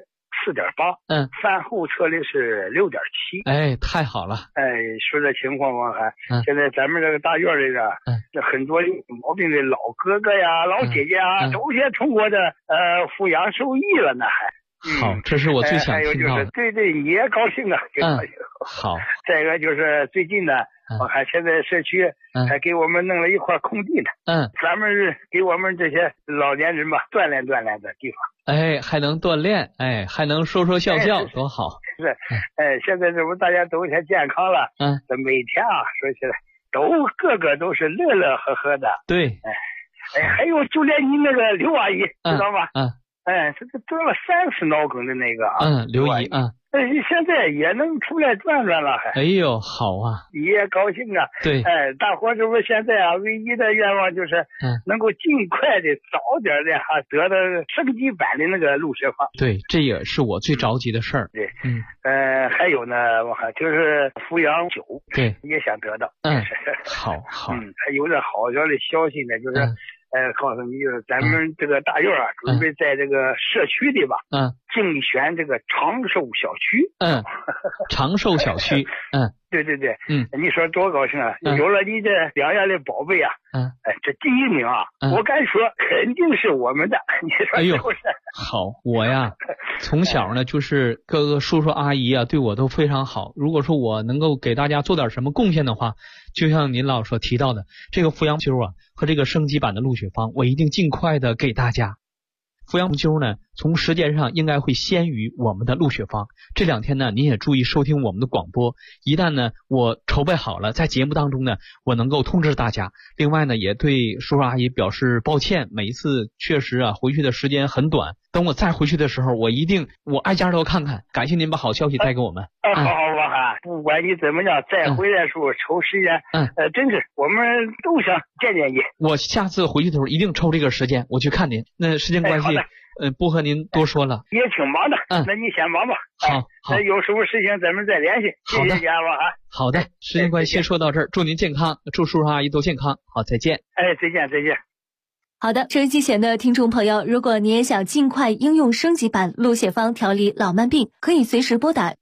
4.8，饭后测的是6.7。 哎，太好了。 哎，说这情况我看，现在咱们这个大院里的，这很多有毛病的老哥哥呀、老姐姐啊，都先通过的抚养受益了呢，还。 好，这是我最想听到的。 对，你也高兴啊，高兴。 好。 再一个就是最近呢，我看现在社区还给我们弄了一块空地呢，专门给我们这些老年人吧锻炼锻炼的地方。 哎，还能锻炼，哎，还能说说笑笑，多好。 是，现在这不大家都太健康了，这每天啊说起来个个都是乐乐呵呵的。 对， 还有就连你那个刘阿姨，知道吗？这个得了3次脑梗的那个刘姨现在也能出来转转了，还。 哎呦，好啊！ 也高兴啊。 对。 大伙这不现在啊，唯一的愿望就是能够尽快的早点的得到升级版的那个录学房。 对，这也是我最着急的事儿。 对。还有呢，我看就是抚养酒， 对， 也想得到。 好。 还有点好消的消息呢，就是。告诉你，就是咱们这个大院啊，准备在这个社区里吧，竞选这个长寿小区。 长寿小区。 对。你说多高兴啊！有了你这2样的宝贝啊，这第1名啊，我敢说肯定是我们的。你说是不是？ 好，我呀，从小呢就是各个叔叔阿姨啊对我都非常好。如果说我能够给大家做点什么贡献的话，就像您老所提到的这个抚养灸啊和这个升级版的录血方，我一定尽快的给大家。抚养灸呢，从时间上应该会先于我们的录血方。这2天呢，您也注意收听我们的广播。一旦呢，我筹备好了，在节目当中呢，我能够通知大家。另外呢，也对叔叔阿姨表示抱歉，每一次确实啊，回去的时间很短。等我再回去的时候，我挨家都看看。感谢您把好消息带给我们。 好，王涵，不管你怎么样，再回来时候抽时间，真是我们都想见见你。 我下次回去的时候一定抽这个时间，我去看您。那时间关系，不和您多说了。 也挺忙的，那你先忙吧。 好， 那有什么事情咱们再联系。谢谢你啊，王涵。 好的，时间关系先说到这儿，祝您健康，祝叔叔阿姨都健康。好，再见。 再见。 好的，收音机前的听众朋友，如果你也想尽快应用升级版录血方调理老慢病，可以随时拨打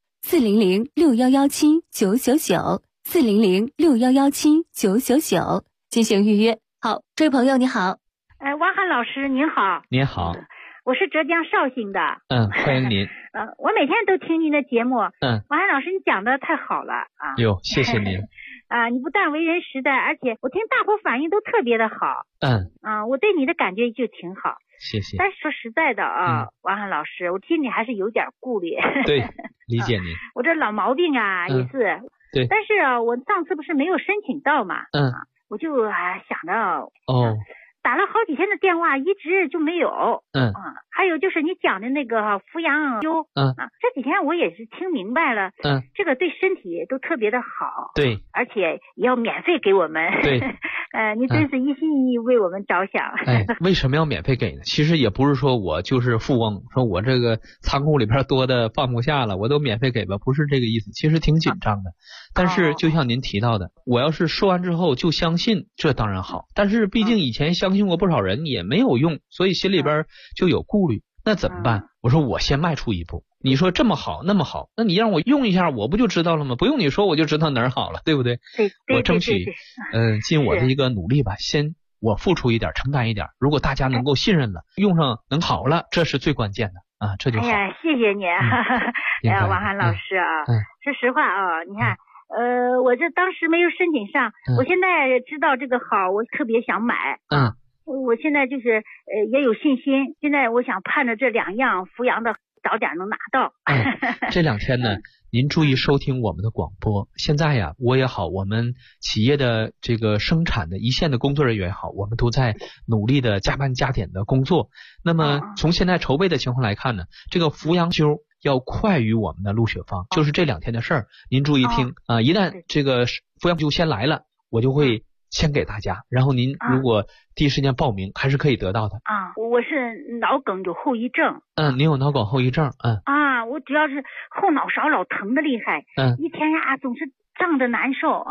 400-6117-999，400-6117-999进行预约。好，这位朋友你好。 王涵老师您好。 您好。 我是浙江绍兴的。 欢迎您。 我每天都听您的节目。王涵老师你讲的太好了啊。 哟，谢谢您。 你不但为人实在，而且我听大伙反应都特别的好。我对你的感觉就挺好。 谢谢。 但是说实在的王涵老师，我心里还是有点顾虑。 对，理解您。 我这老毛病啊也是。对。但是我上次不是没有申请到嘛。我就想着打了好几天的电话，一直就没有。还有就是你讲的那个抚养灸，这几天我也是听明白了。这个对身体都特别的好。对，而且也要免费给我们。对，你真是一心一意为我们着想。 为什么要免费给呢？其实也不是说我就是富翁，说我这个仓库里边多的放不下了，我都免费给吧，不是这个意思。其实挺紧张的。但是就像您提到的，我要是说完之后就相信，这当然好。但是毕竟以前相信过不少人也没有用，所以心里边就有顾虑。那怎么办？我说我先迈出一步。你说这么好那么好，那你让我用一下，我不就知道了吗？不用你说我就知道哪儿好了，对不对？ 对， 我争取尽我的一个努力吧，先我付出一点，承担一点。如果大家能够信任了，用上能好了，这是最关键的啊，这就好。 谢谢你。王涵老师啊，说实话啊，你看我这当时没有申请上，我现在知道这个好，我特别想买。我现在就是也有信心，现在我想盼着这2样扶阳的早点能拿到。 这2天呢，您注意收听我们的广播。现在呀，我也好，我们企业的这个生产的一线的工作人员也好，我们都在努力的加班加点的工作。那么从现在筹备的情况来看呢，这个扶阳灸要快于我们的录血方，就是这2天的事儿。您注意听啊，一旦这个扶阳灸先来了，我就会先给大家，然后您如果第一时间报名，还是可以得到的。 我是脑梗有后遗症。 您有脑梗后遗症。 我主要是后脑勺老疼的厉害。一天呀总是胀着难受。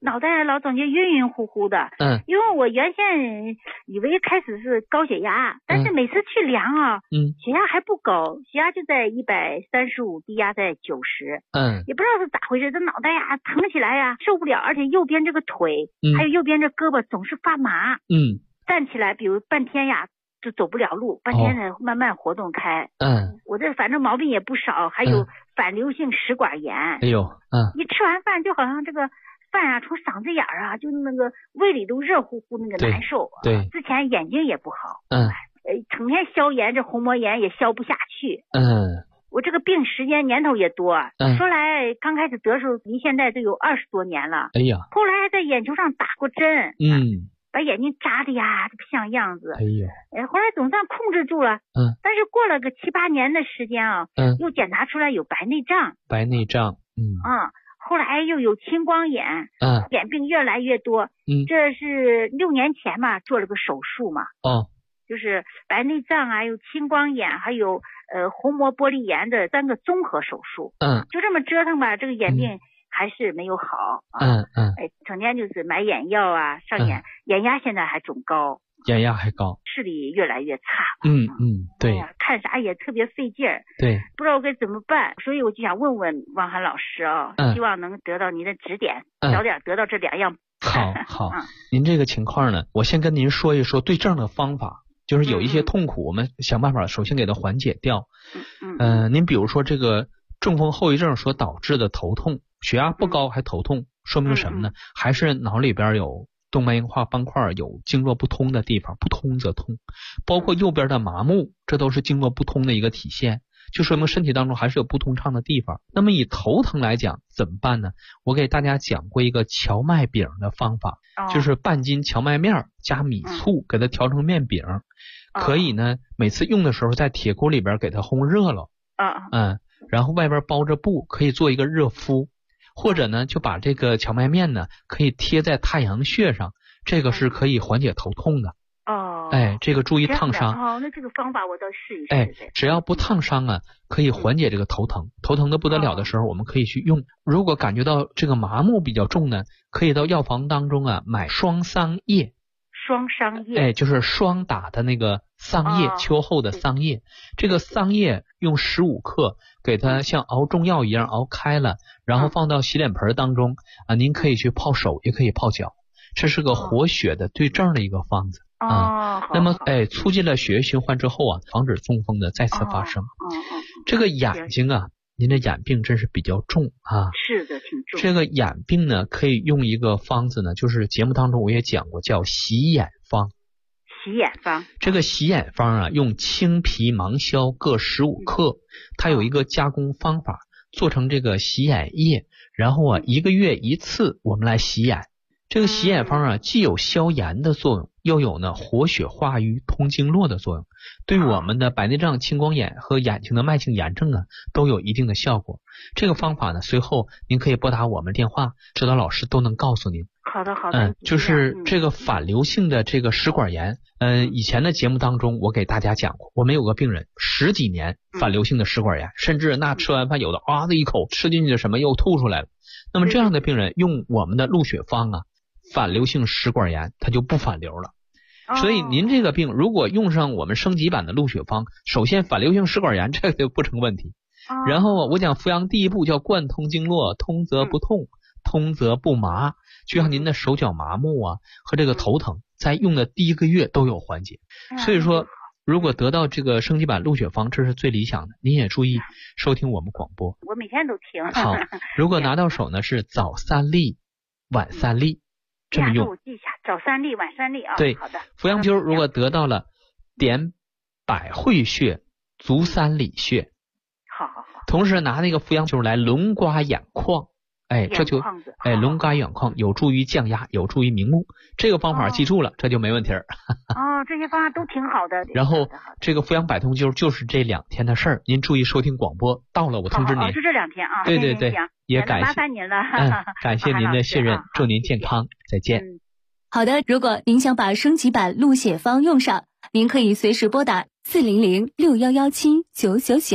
脑袋老总觉晕晕乎乎的。因为我原先以为开始是高血压，但是每次去量啊，血压还不高，血压就在135，低压在90。也不知道是咋回事，这脑袋呀疼起来呀受不了，而且右边这个腿，还有右边这胳膊总是发麻。站起来，比如半天呀就走不了路，半天才慢慢活动开。我这反正毛病也不少，还有反流性食管炎。 哎呦， 一吃完饭就好像这个饭啊从嗓子眼儿啊，就那个胃里都热乎乎，那个难受。 对， 之前眼睛也不好。成天消炎，这虹膜炎也消不下去。我这个病时间年头也多，说来刚开始得的时候离现在都有20多年了。 哎呀， 后来还在眼球上打过针。把眼睛扎的呀不像样子。 哎呀， 后来总算控制住了。但是过了个7、8年的时间啊，又检查出来有白内障。 白内障， 后来又有青光眼，眼病越来越多。这是6年前嘛，做了个手术嘛。就是白内障啊，有青光眼，还有虹膜玻璃炎的3个综合手术。就这么折腾吧，这个眼病还是没有好。成天就是买眼药啊，上眼压现在还总高， 眼压还高， 视力越来越差。 对， 看啥也特别费劲儿。 对， 不知道该怎么办，所以我就想问问汪涵老师啊，希望能得到您的指点，早点得到这2样。 好，您这个情况呢，我先跟您说一说对症的方法，就是有一些痛苦，我们想办法首先给它缓解掉。您比如说这个中风后遗症所导致的头痛，血压不高还头痛，说明什么呢？还是脑里边有动脉硬化斑块，有经络不通的地方，不通则痛，包括右边的麻木，这都是经络不通的一个体现，就说明身体当中还是有不通畅的地方。那么以头疼来讲怎么办呢？我给大家讲过一个荞麦饼的方法，就是半斤荞麦面加米醋给它调成面饼，可以呢每次用的时候在铁锅里边给它烘热了，然后外边包着布，可以做一个热敷，或者呢就把这个荞麦面呢可以贴在太阳穴上，这个是可以缓解头痛的。这个注意烫伤。 那这个方法我倒试一试。 只要不烫伤啊，可以缓解这个头疼。头疼的不得了的时候，我们可以去用。如果感觉到这个麻木比较重呢，可以到药房当中啊买双桑叶。 双桑叶， 就是霜打的那个桑叶，秋后的桑叶。这个桑叶用15克，给它像熬中药一样熬开了，然后放到洗脸盆当中啊，您可以去泡手，也可以泡脚，这是个活血的对症的一个方子。那么促进了血液循环之后啊，防止中风的再次发生。这个眼睛啊，您的眼病真是比较重啊。 是的，挺重。这个眼病呢，可以用一个方子呢，就是节目当中我也讲过，叫洗眼方。 洗眼方， 这个洗眼方啊，用青皮、芒硝各15克，它有一个加工方法，做成这个洗眼液，然后啊1个月1次我们来洗眼。这个洗眼方啊，既有消炎的作用，又有呢活血化瘀、通经络的作用，对我们的白内障、青光眼和眼睛的慢性炎症啊都有一定的效果。这个方法呢，随后您可以拨打我们电话，指导老师都能告诉您。 好的。 就是这个反流性的这个食管炎，以前的节目当中我给大家讲过，我们有个病人10几年反流性的食管炎，甚至那吃完饭有的的一口吃进去什么又吐出来了。那么这样的病人用我们的鹿血方啊，反流性食管炎它就不反流了。所以您这个病如果用上我们升级版的鹿血方，首先反流性食管炎这个就不成问题。然后我讲扶阳第一步叫贯通经络，通则不痛，通则不麻，就像您的手脚麻木啊和这个头疼，在用的第1个月都有缓解。所以说如果得到这个升级版鹿血方，这是最理想的。您也注意收听我们广播， 我每天都听。 好，如果拿到手呢是早3粒晚3粒这么用。 我记一下，早3粒晚3粒啊。 对， 好的。 扶阳灸如果得到了点百会穴、足三里穴。 好。 同时拿那个扶阳灸来轮刮眼眶，这就轮刮眼眶有助于降压，有助于明目。这个方法记住了，这就没问题儿。 这些方法都挺好的。 然后这个扶阳百通灸就是这2天的事儿，您注意收听广播，到了我通知您。 就这2天啊。 对，也感谢麻烦您了。 感谢您的信任，祝您健康，再见。 好的，如果您想把升级版鹿血方用上，您可以随时拨打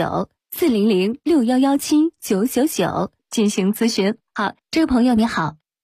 400-6117-999，400-6117-999进行咨询。好，这个朋友你好。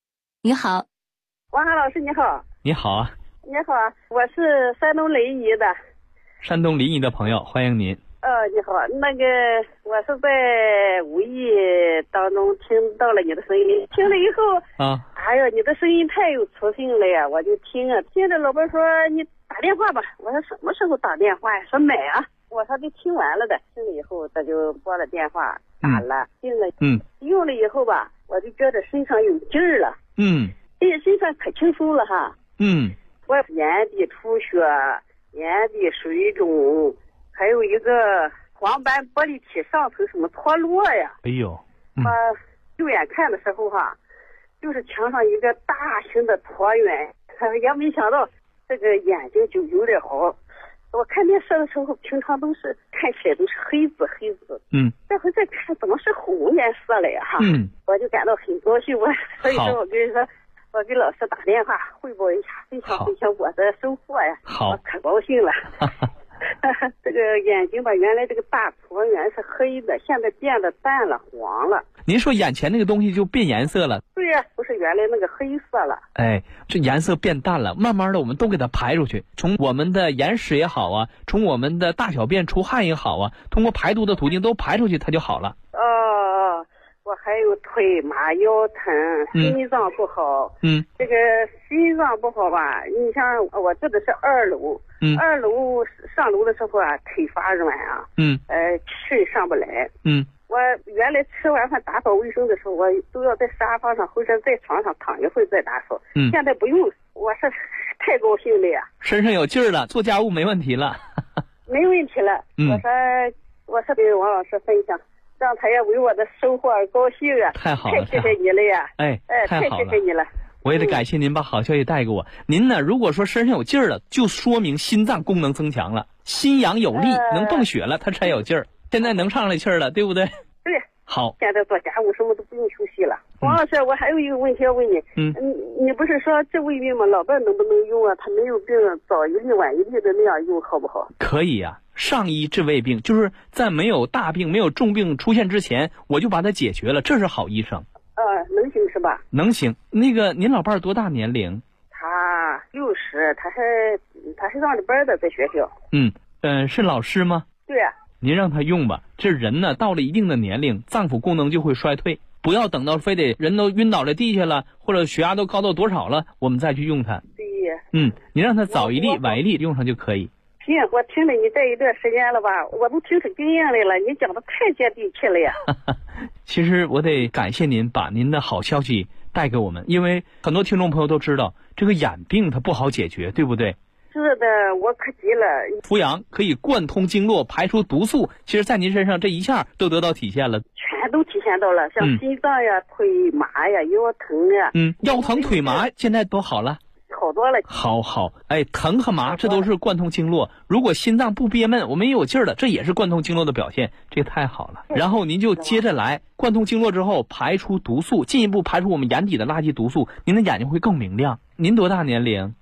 你好， 王涵老师你好。 你好啊。 你好，我是山东临沂的。 山东临沂的朋友，欢迎您。 你好，我是在无意当中听到了你的声音，听了以后哎呀，你的声音太有磁性了呀，我就听着老伴说你打电话吧，我说什么时候打电话呀？说买啊，我说都听完了的，听了以后他就拨了电话打了，定了，用了以后吧，我就觉得身上有劲儿了，身上可轻松了哈，我眼底出血，眼底水肿，还有一个黄斑玻璃体上层什么脱落呀， 哎呦， 肉眼看的时候哈，就是墙上一个大型的椭圆，也没想到这个眼睛就有点好。我看电视的时候，平常都是看起来都是黑紫，这回再看怎么是红颜色了呀哈，我就感到很高兴，所以说我跟你说，我给老师打电话汇报一下，分享我的收获呀，我可高兴了。这个眼睛吧，原来这个大椭圆是黑的，现在变得淡了，黄了。 您说眼前那个东西就变颜色了？ 对呀，不是原来那个黑色了。 哎，这颜色变淡了，慢慢的我们都给它排出去，从我们的眼屎也好啊，从我们的大小便出汗也好啊，通过排毒的途径都排出去，它就好了。 我还有腿麻、腰疼、心脏不好。这个心脏不好吧，你像我这个是2楼，2楼上楼的时候啊，腿发软啊，气上不来。我原来吃完饭打扫卫生的时候，我都要在沙发上或者在床上躺一会儿再打扫。现在不用，我是太高兴了呀！ 身上有劲儿了，做家务没问题了。 没问题了。我说给王老师分享。让他也为我的收获而高兴啊！ 太好了， 太谢谢你了呀！ 太好了， 太谢谢你了。 我也得感谢您把好消息带给我。您呢，如果说身上有劲儿了，就说明心脏功能增强了，心阳有力，能泵血了，他才有劲儿。现在能上来气儿了，对不对？ 对。 好。 现在做家务什么都不用休息了。王老师，我还有一个问题要问你。你不是说这胃病吗？老伴能不能用啊？他没有病，早一粒晚一粒的那样用好不好？ 可以呀。上医治未病，就是在没有大病、没有重病出现之前，我就把它解决了，这是好医生。 能行是吧？ 能行。那个，您老伴多大年龄？ 他60，他还上着班的，在学校。 是老师吗？ 对呀。 您让他用吧。这人呢，到了一定的年龄，脏腑功能就会衰退，不要等到非得人都晕倒在地下了，或者血压都高到多少了，我们再去用它。 对。 您让他早一粒、晚一粒用上就可以。 行，我听了你这一段时间了吧，我都听出经验来了，你讲的太接地气了呀。 其实我得感谢您把您的好消息带给我们，因为很多听众朋友都知道这个眼病它不好解决，对不对？ 是的，我可急了。 扶阳可以贯通经络，排出毒素，其实在您身上这一下都得到体现了， 全都体现到了，像心脏呀、腿麻呀、腰疼呀。 腰疼腿麻现在都好了。 好多了， 好，疼和麻这都是贯通经络。如果心脏不憋闷，我们也有劲儿了，这也是贯通经络的表现，这太好了。然后您就接着来，贯通经络之后排出毒素，进一步排出我们眼底的垃圾毒素，您的眼睛会更明亮。您多大年龄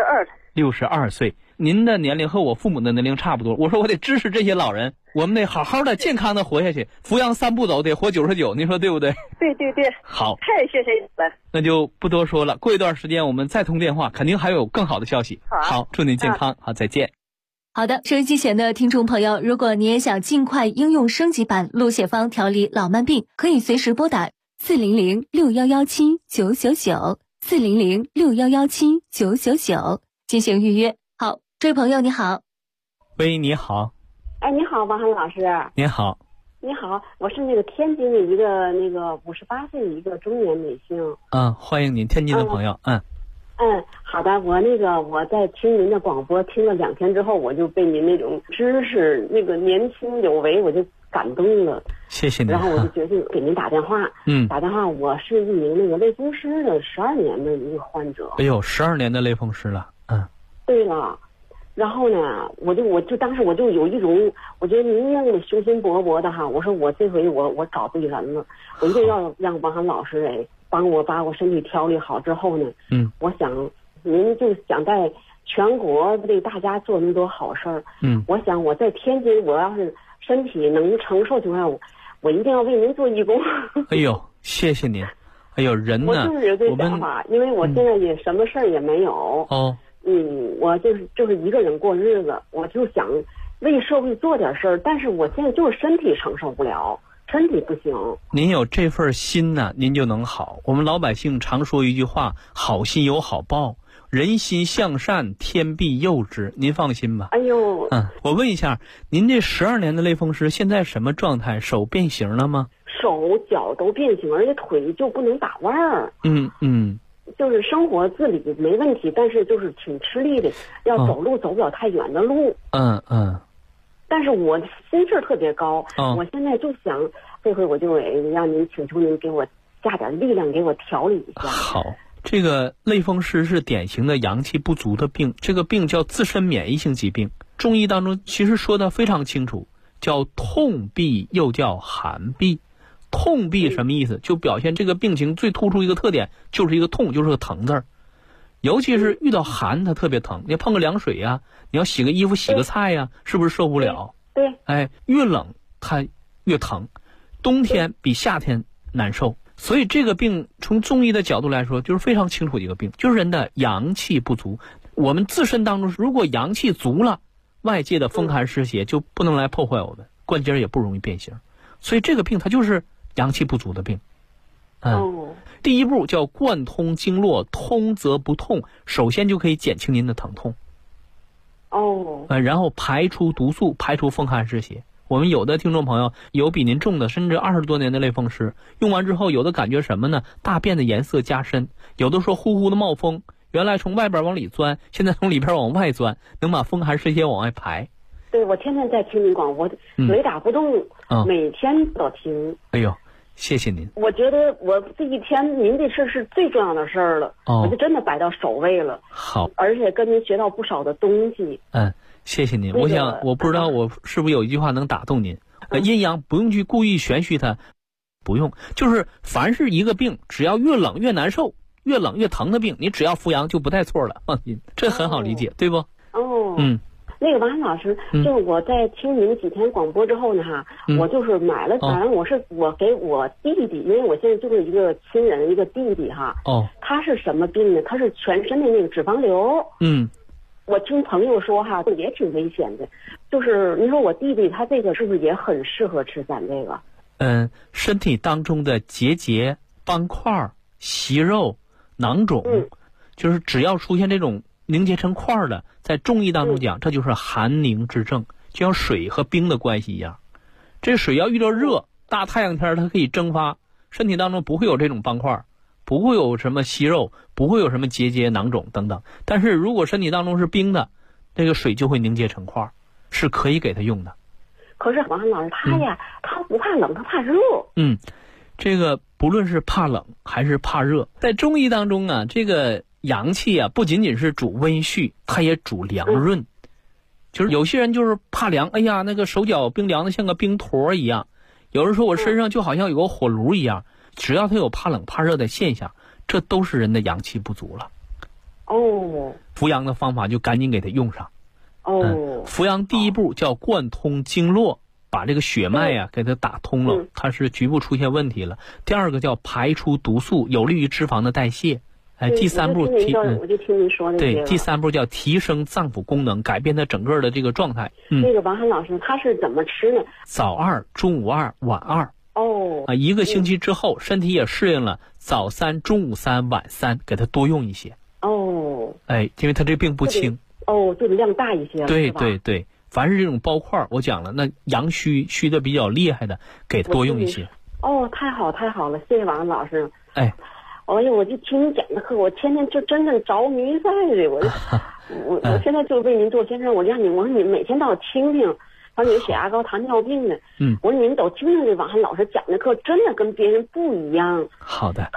？62岁。您的年龄和我父母的年龄差不多。我说我得支持这些老人，我们得好好的健康的活下去。扶阳3步走得活99，您说对不对？ 对。 好， 太谢谢你了。 那就不多说了，过一段时间我们再通电话，肯定还有更好的消息。好，祝您健康。好，再见。 好的，收音机前的听众朋友，如果你也想尽快应用升级版鹿血芳调理老慢病，可以随时拨打400-6117-999，400-6117-999进行预约。好，这位朋友你好。 喂，你好。 你好，王涵老师。 你好。 你好，我是那个天津的一个58岁的一个中年女性。 欢迎您，天津的朋友。 好的，我在听您的广播听了2天之后，我就被您那种知识年轻有为，我就感动了。 谢谢您。 然后我就决定给您打电话。打电话，我是一名类风湿的12年的一个患者。 哎呦，12年的类风湿了。 对了。然后呢，我当时我就有一种，我觉得您那么雄心勃勃的哈，我说我这回我找对人了，我一定要让王涵老师帮我把我身体调理好之后呢，我想您就想在全国为大家做那么多好事儿，我想我在天津，我要是身体能承受情况下，我一定要为您做义工。 哎呦，谢谢您。 哎呦，人呢？ 我就是有这想法，因为我现在也什么事儿也没有。我就是一个人过日子，我就想为社会做点事儿，但是我现在就是身体承受不了，身体不行。 您有这份心呢，您就能好。我们老百姓常说一句话：好心有好报，人心向善，天必佑之。您放心吧。 哎呦， 我问一下，您这12年的类风湿现在什么状态？手变形了吗？ 手脚都变形，而且腿就不能打腕儿。就是生活自理没问题，但是就是挺吃力的，要走路走不了太远的路。但是我心事特别高，我现在就想，这回我就让您请求您给我加点力量，给我调理一下。 好，这个类风湿是典型的阳气不足的病，这个病叫自身免疫性疾病。中医当中其实说的非常清楚，叫痛痹，又叫寒痹。痛痹什么意思？就表现这个病情最突出一个特点，就是一个痛，就是个疼字儿。尤其是遇到寒，它特别疼。你碰个凉水呀，你要洗个衣服、洗个菜呀，是不是受不了？ 对。 哎，越冷它越疼，冬天比夏天难受。所以这个病从中医的角度来说，就是非常清楚的一个病，就是人的阳气不足。我们自身当中如果阳气足了，外界的风寒湿邪就不能来破坏我们，关节也不容易变形。所以这个病它就是阳气不足的病。第一步叫贯通经络，通则不痛，首先就可以减轻您的疼痛。然后排出毒素，排除风寒湿邪。我们有的听众朋友有比您重的，甚至20多年的类风湿，用完之后有的感觉什么呢？大便的颜色加深，有的说呼呼的冒风，原来从外边往里钻，现在从里边往外钻，能把风寒湿邪往外排。 对，我天天在听您广播，雷打不动，每天都听。 哎呦，谢谢您。 我觉得我这一天您这事是最重要的事儿了，我就真的摆到首位了。 好， 而且跟您学到不少的东西。 谢谢您。我想，我不知道我是不是有一句话能打动您。阴阳不用去故意玄虚它，不用，就是凡是一个病，只要越冷越难受，越冷越疼的病，你只要扶阳就不带错了，放心，这很好理解，对不？ 那个王涵老师，就是我在听您几天广播之后呢，我就是买了，反正我给我弟弟，因为我现在就是一个亲人，一个弟弟他是什么病呢？他是全身的那个脂肪瘤。我听朋友说也挺危险的，就是您说我弟弟他这个是不是也很适合吃咱这个？ 身体当中的结节、斑块、息肉、囊肿，就是只要出现这种凝结成块的，在中医当中讲，这就是寒凝之症，就像水和冰的关系一样。这水要遇到热，大太阳天它可以蒸发，身体当中不会有这种斑块，不会有什么息肉，不会有什么结节、囊肿等等。但是如果身体当中是冰的，这个水就会凝结成块，是可以给他用的。 可是王涵老师他不怕冷，他怕热。 这个不论是怕冷还是怕热，在中医当中啊，这个阳气不仅仅是主温煦，它也主凉润。就是有些人就是怕凉，哎呀，那个手脚冰凉的像个冰坨一样。有人说我身上就好像有个火炉一样。只要他有怕冷怕热的现象，这都是人的阳气不足了。扶阳的方法就赶紧给他用上。扶阳第一步叫贯通经络，把这个血脉给它打通了，它是局部出现问题了。第二个叫排出毒素，有利于脂肪的代谢。第三步我就听您说对，第三步叫提升脏腑功能，改变它整个的这个状态。 那个王涵老师他是怎么吃呢？ 早2、中午2、晚2。1个星期之后，身体也适应了，早3、中午3、晚3，给他多用一些。因为他这病不轻。 这个量大一些。 对对对，凡是这种包块，我讲了，那阳虚的比较厉害的，给他多用一些。 太好了，谢谢王老师。 我就听你讲的课，我天天就真正着迷在的，我现在就为您做先生，我说你每天都要听听。说你血压高、糖尿病的，我说您都听听这王涵老师讲的课，真的跟别人不一样。 好的。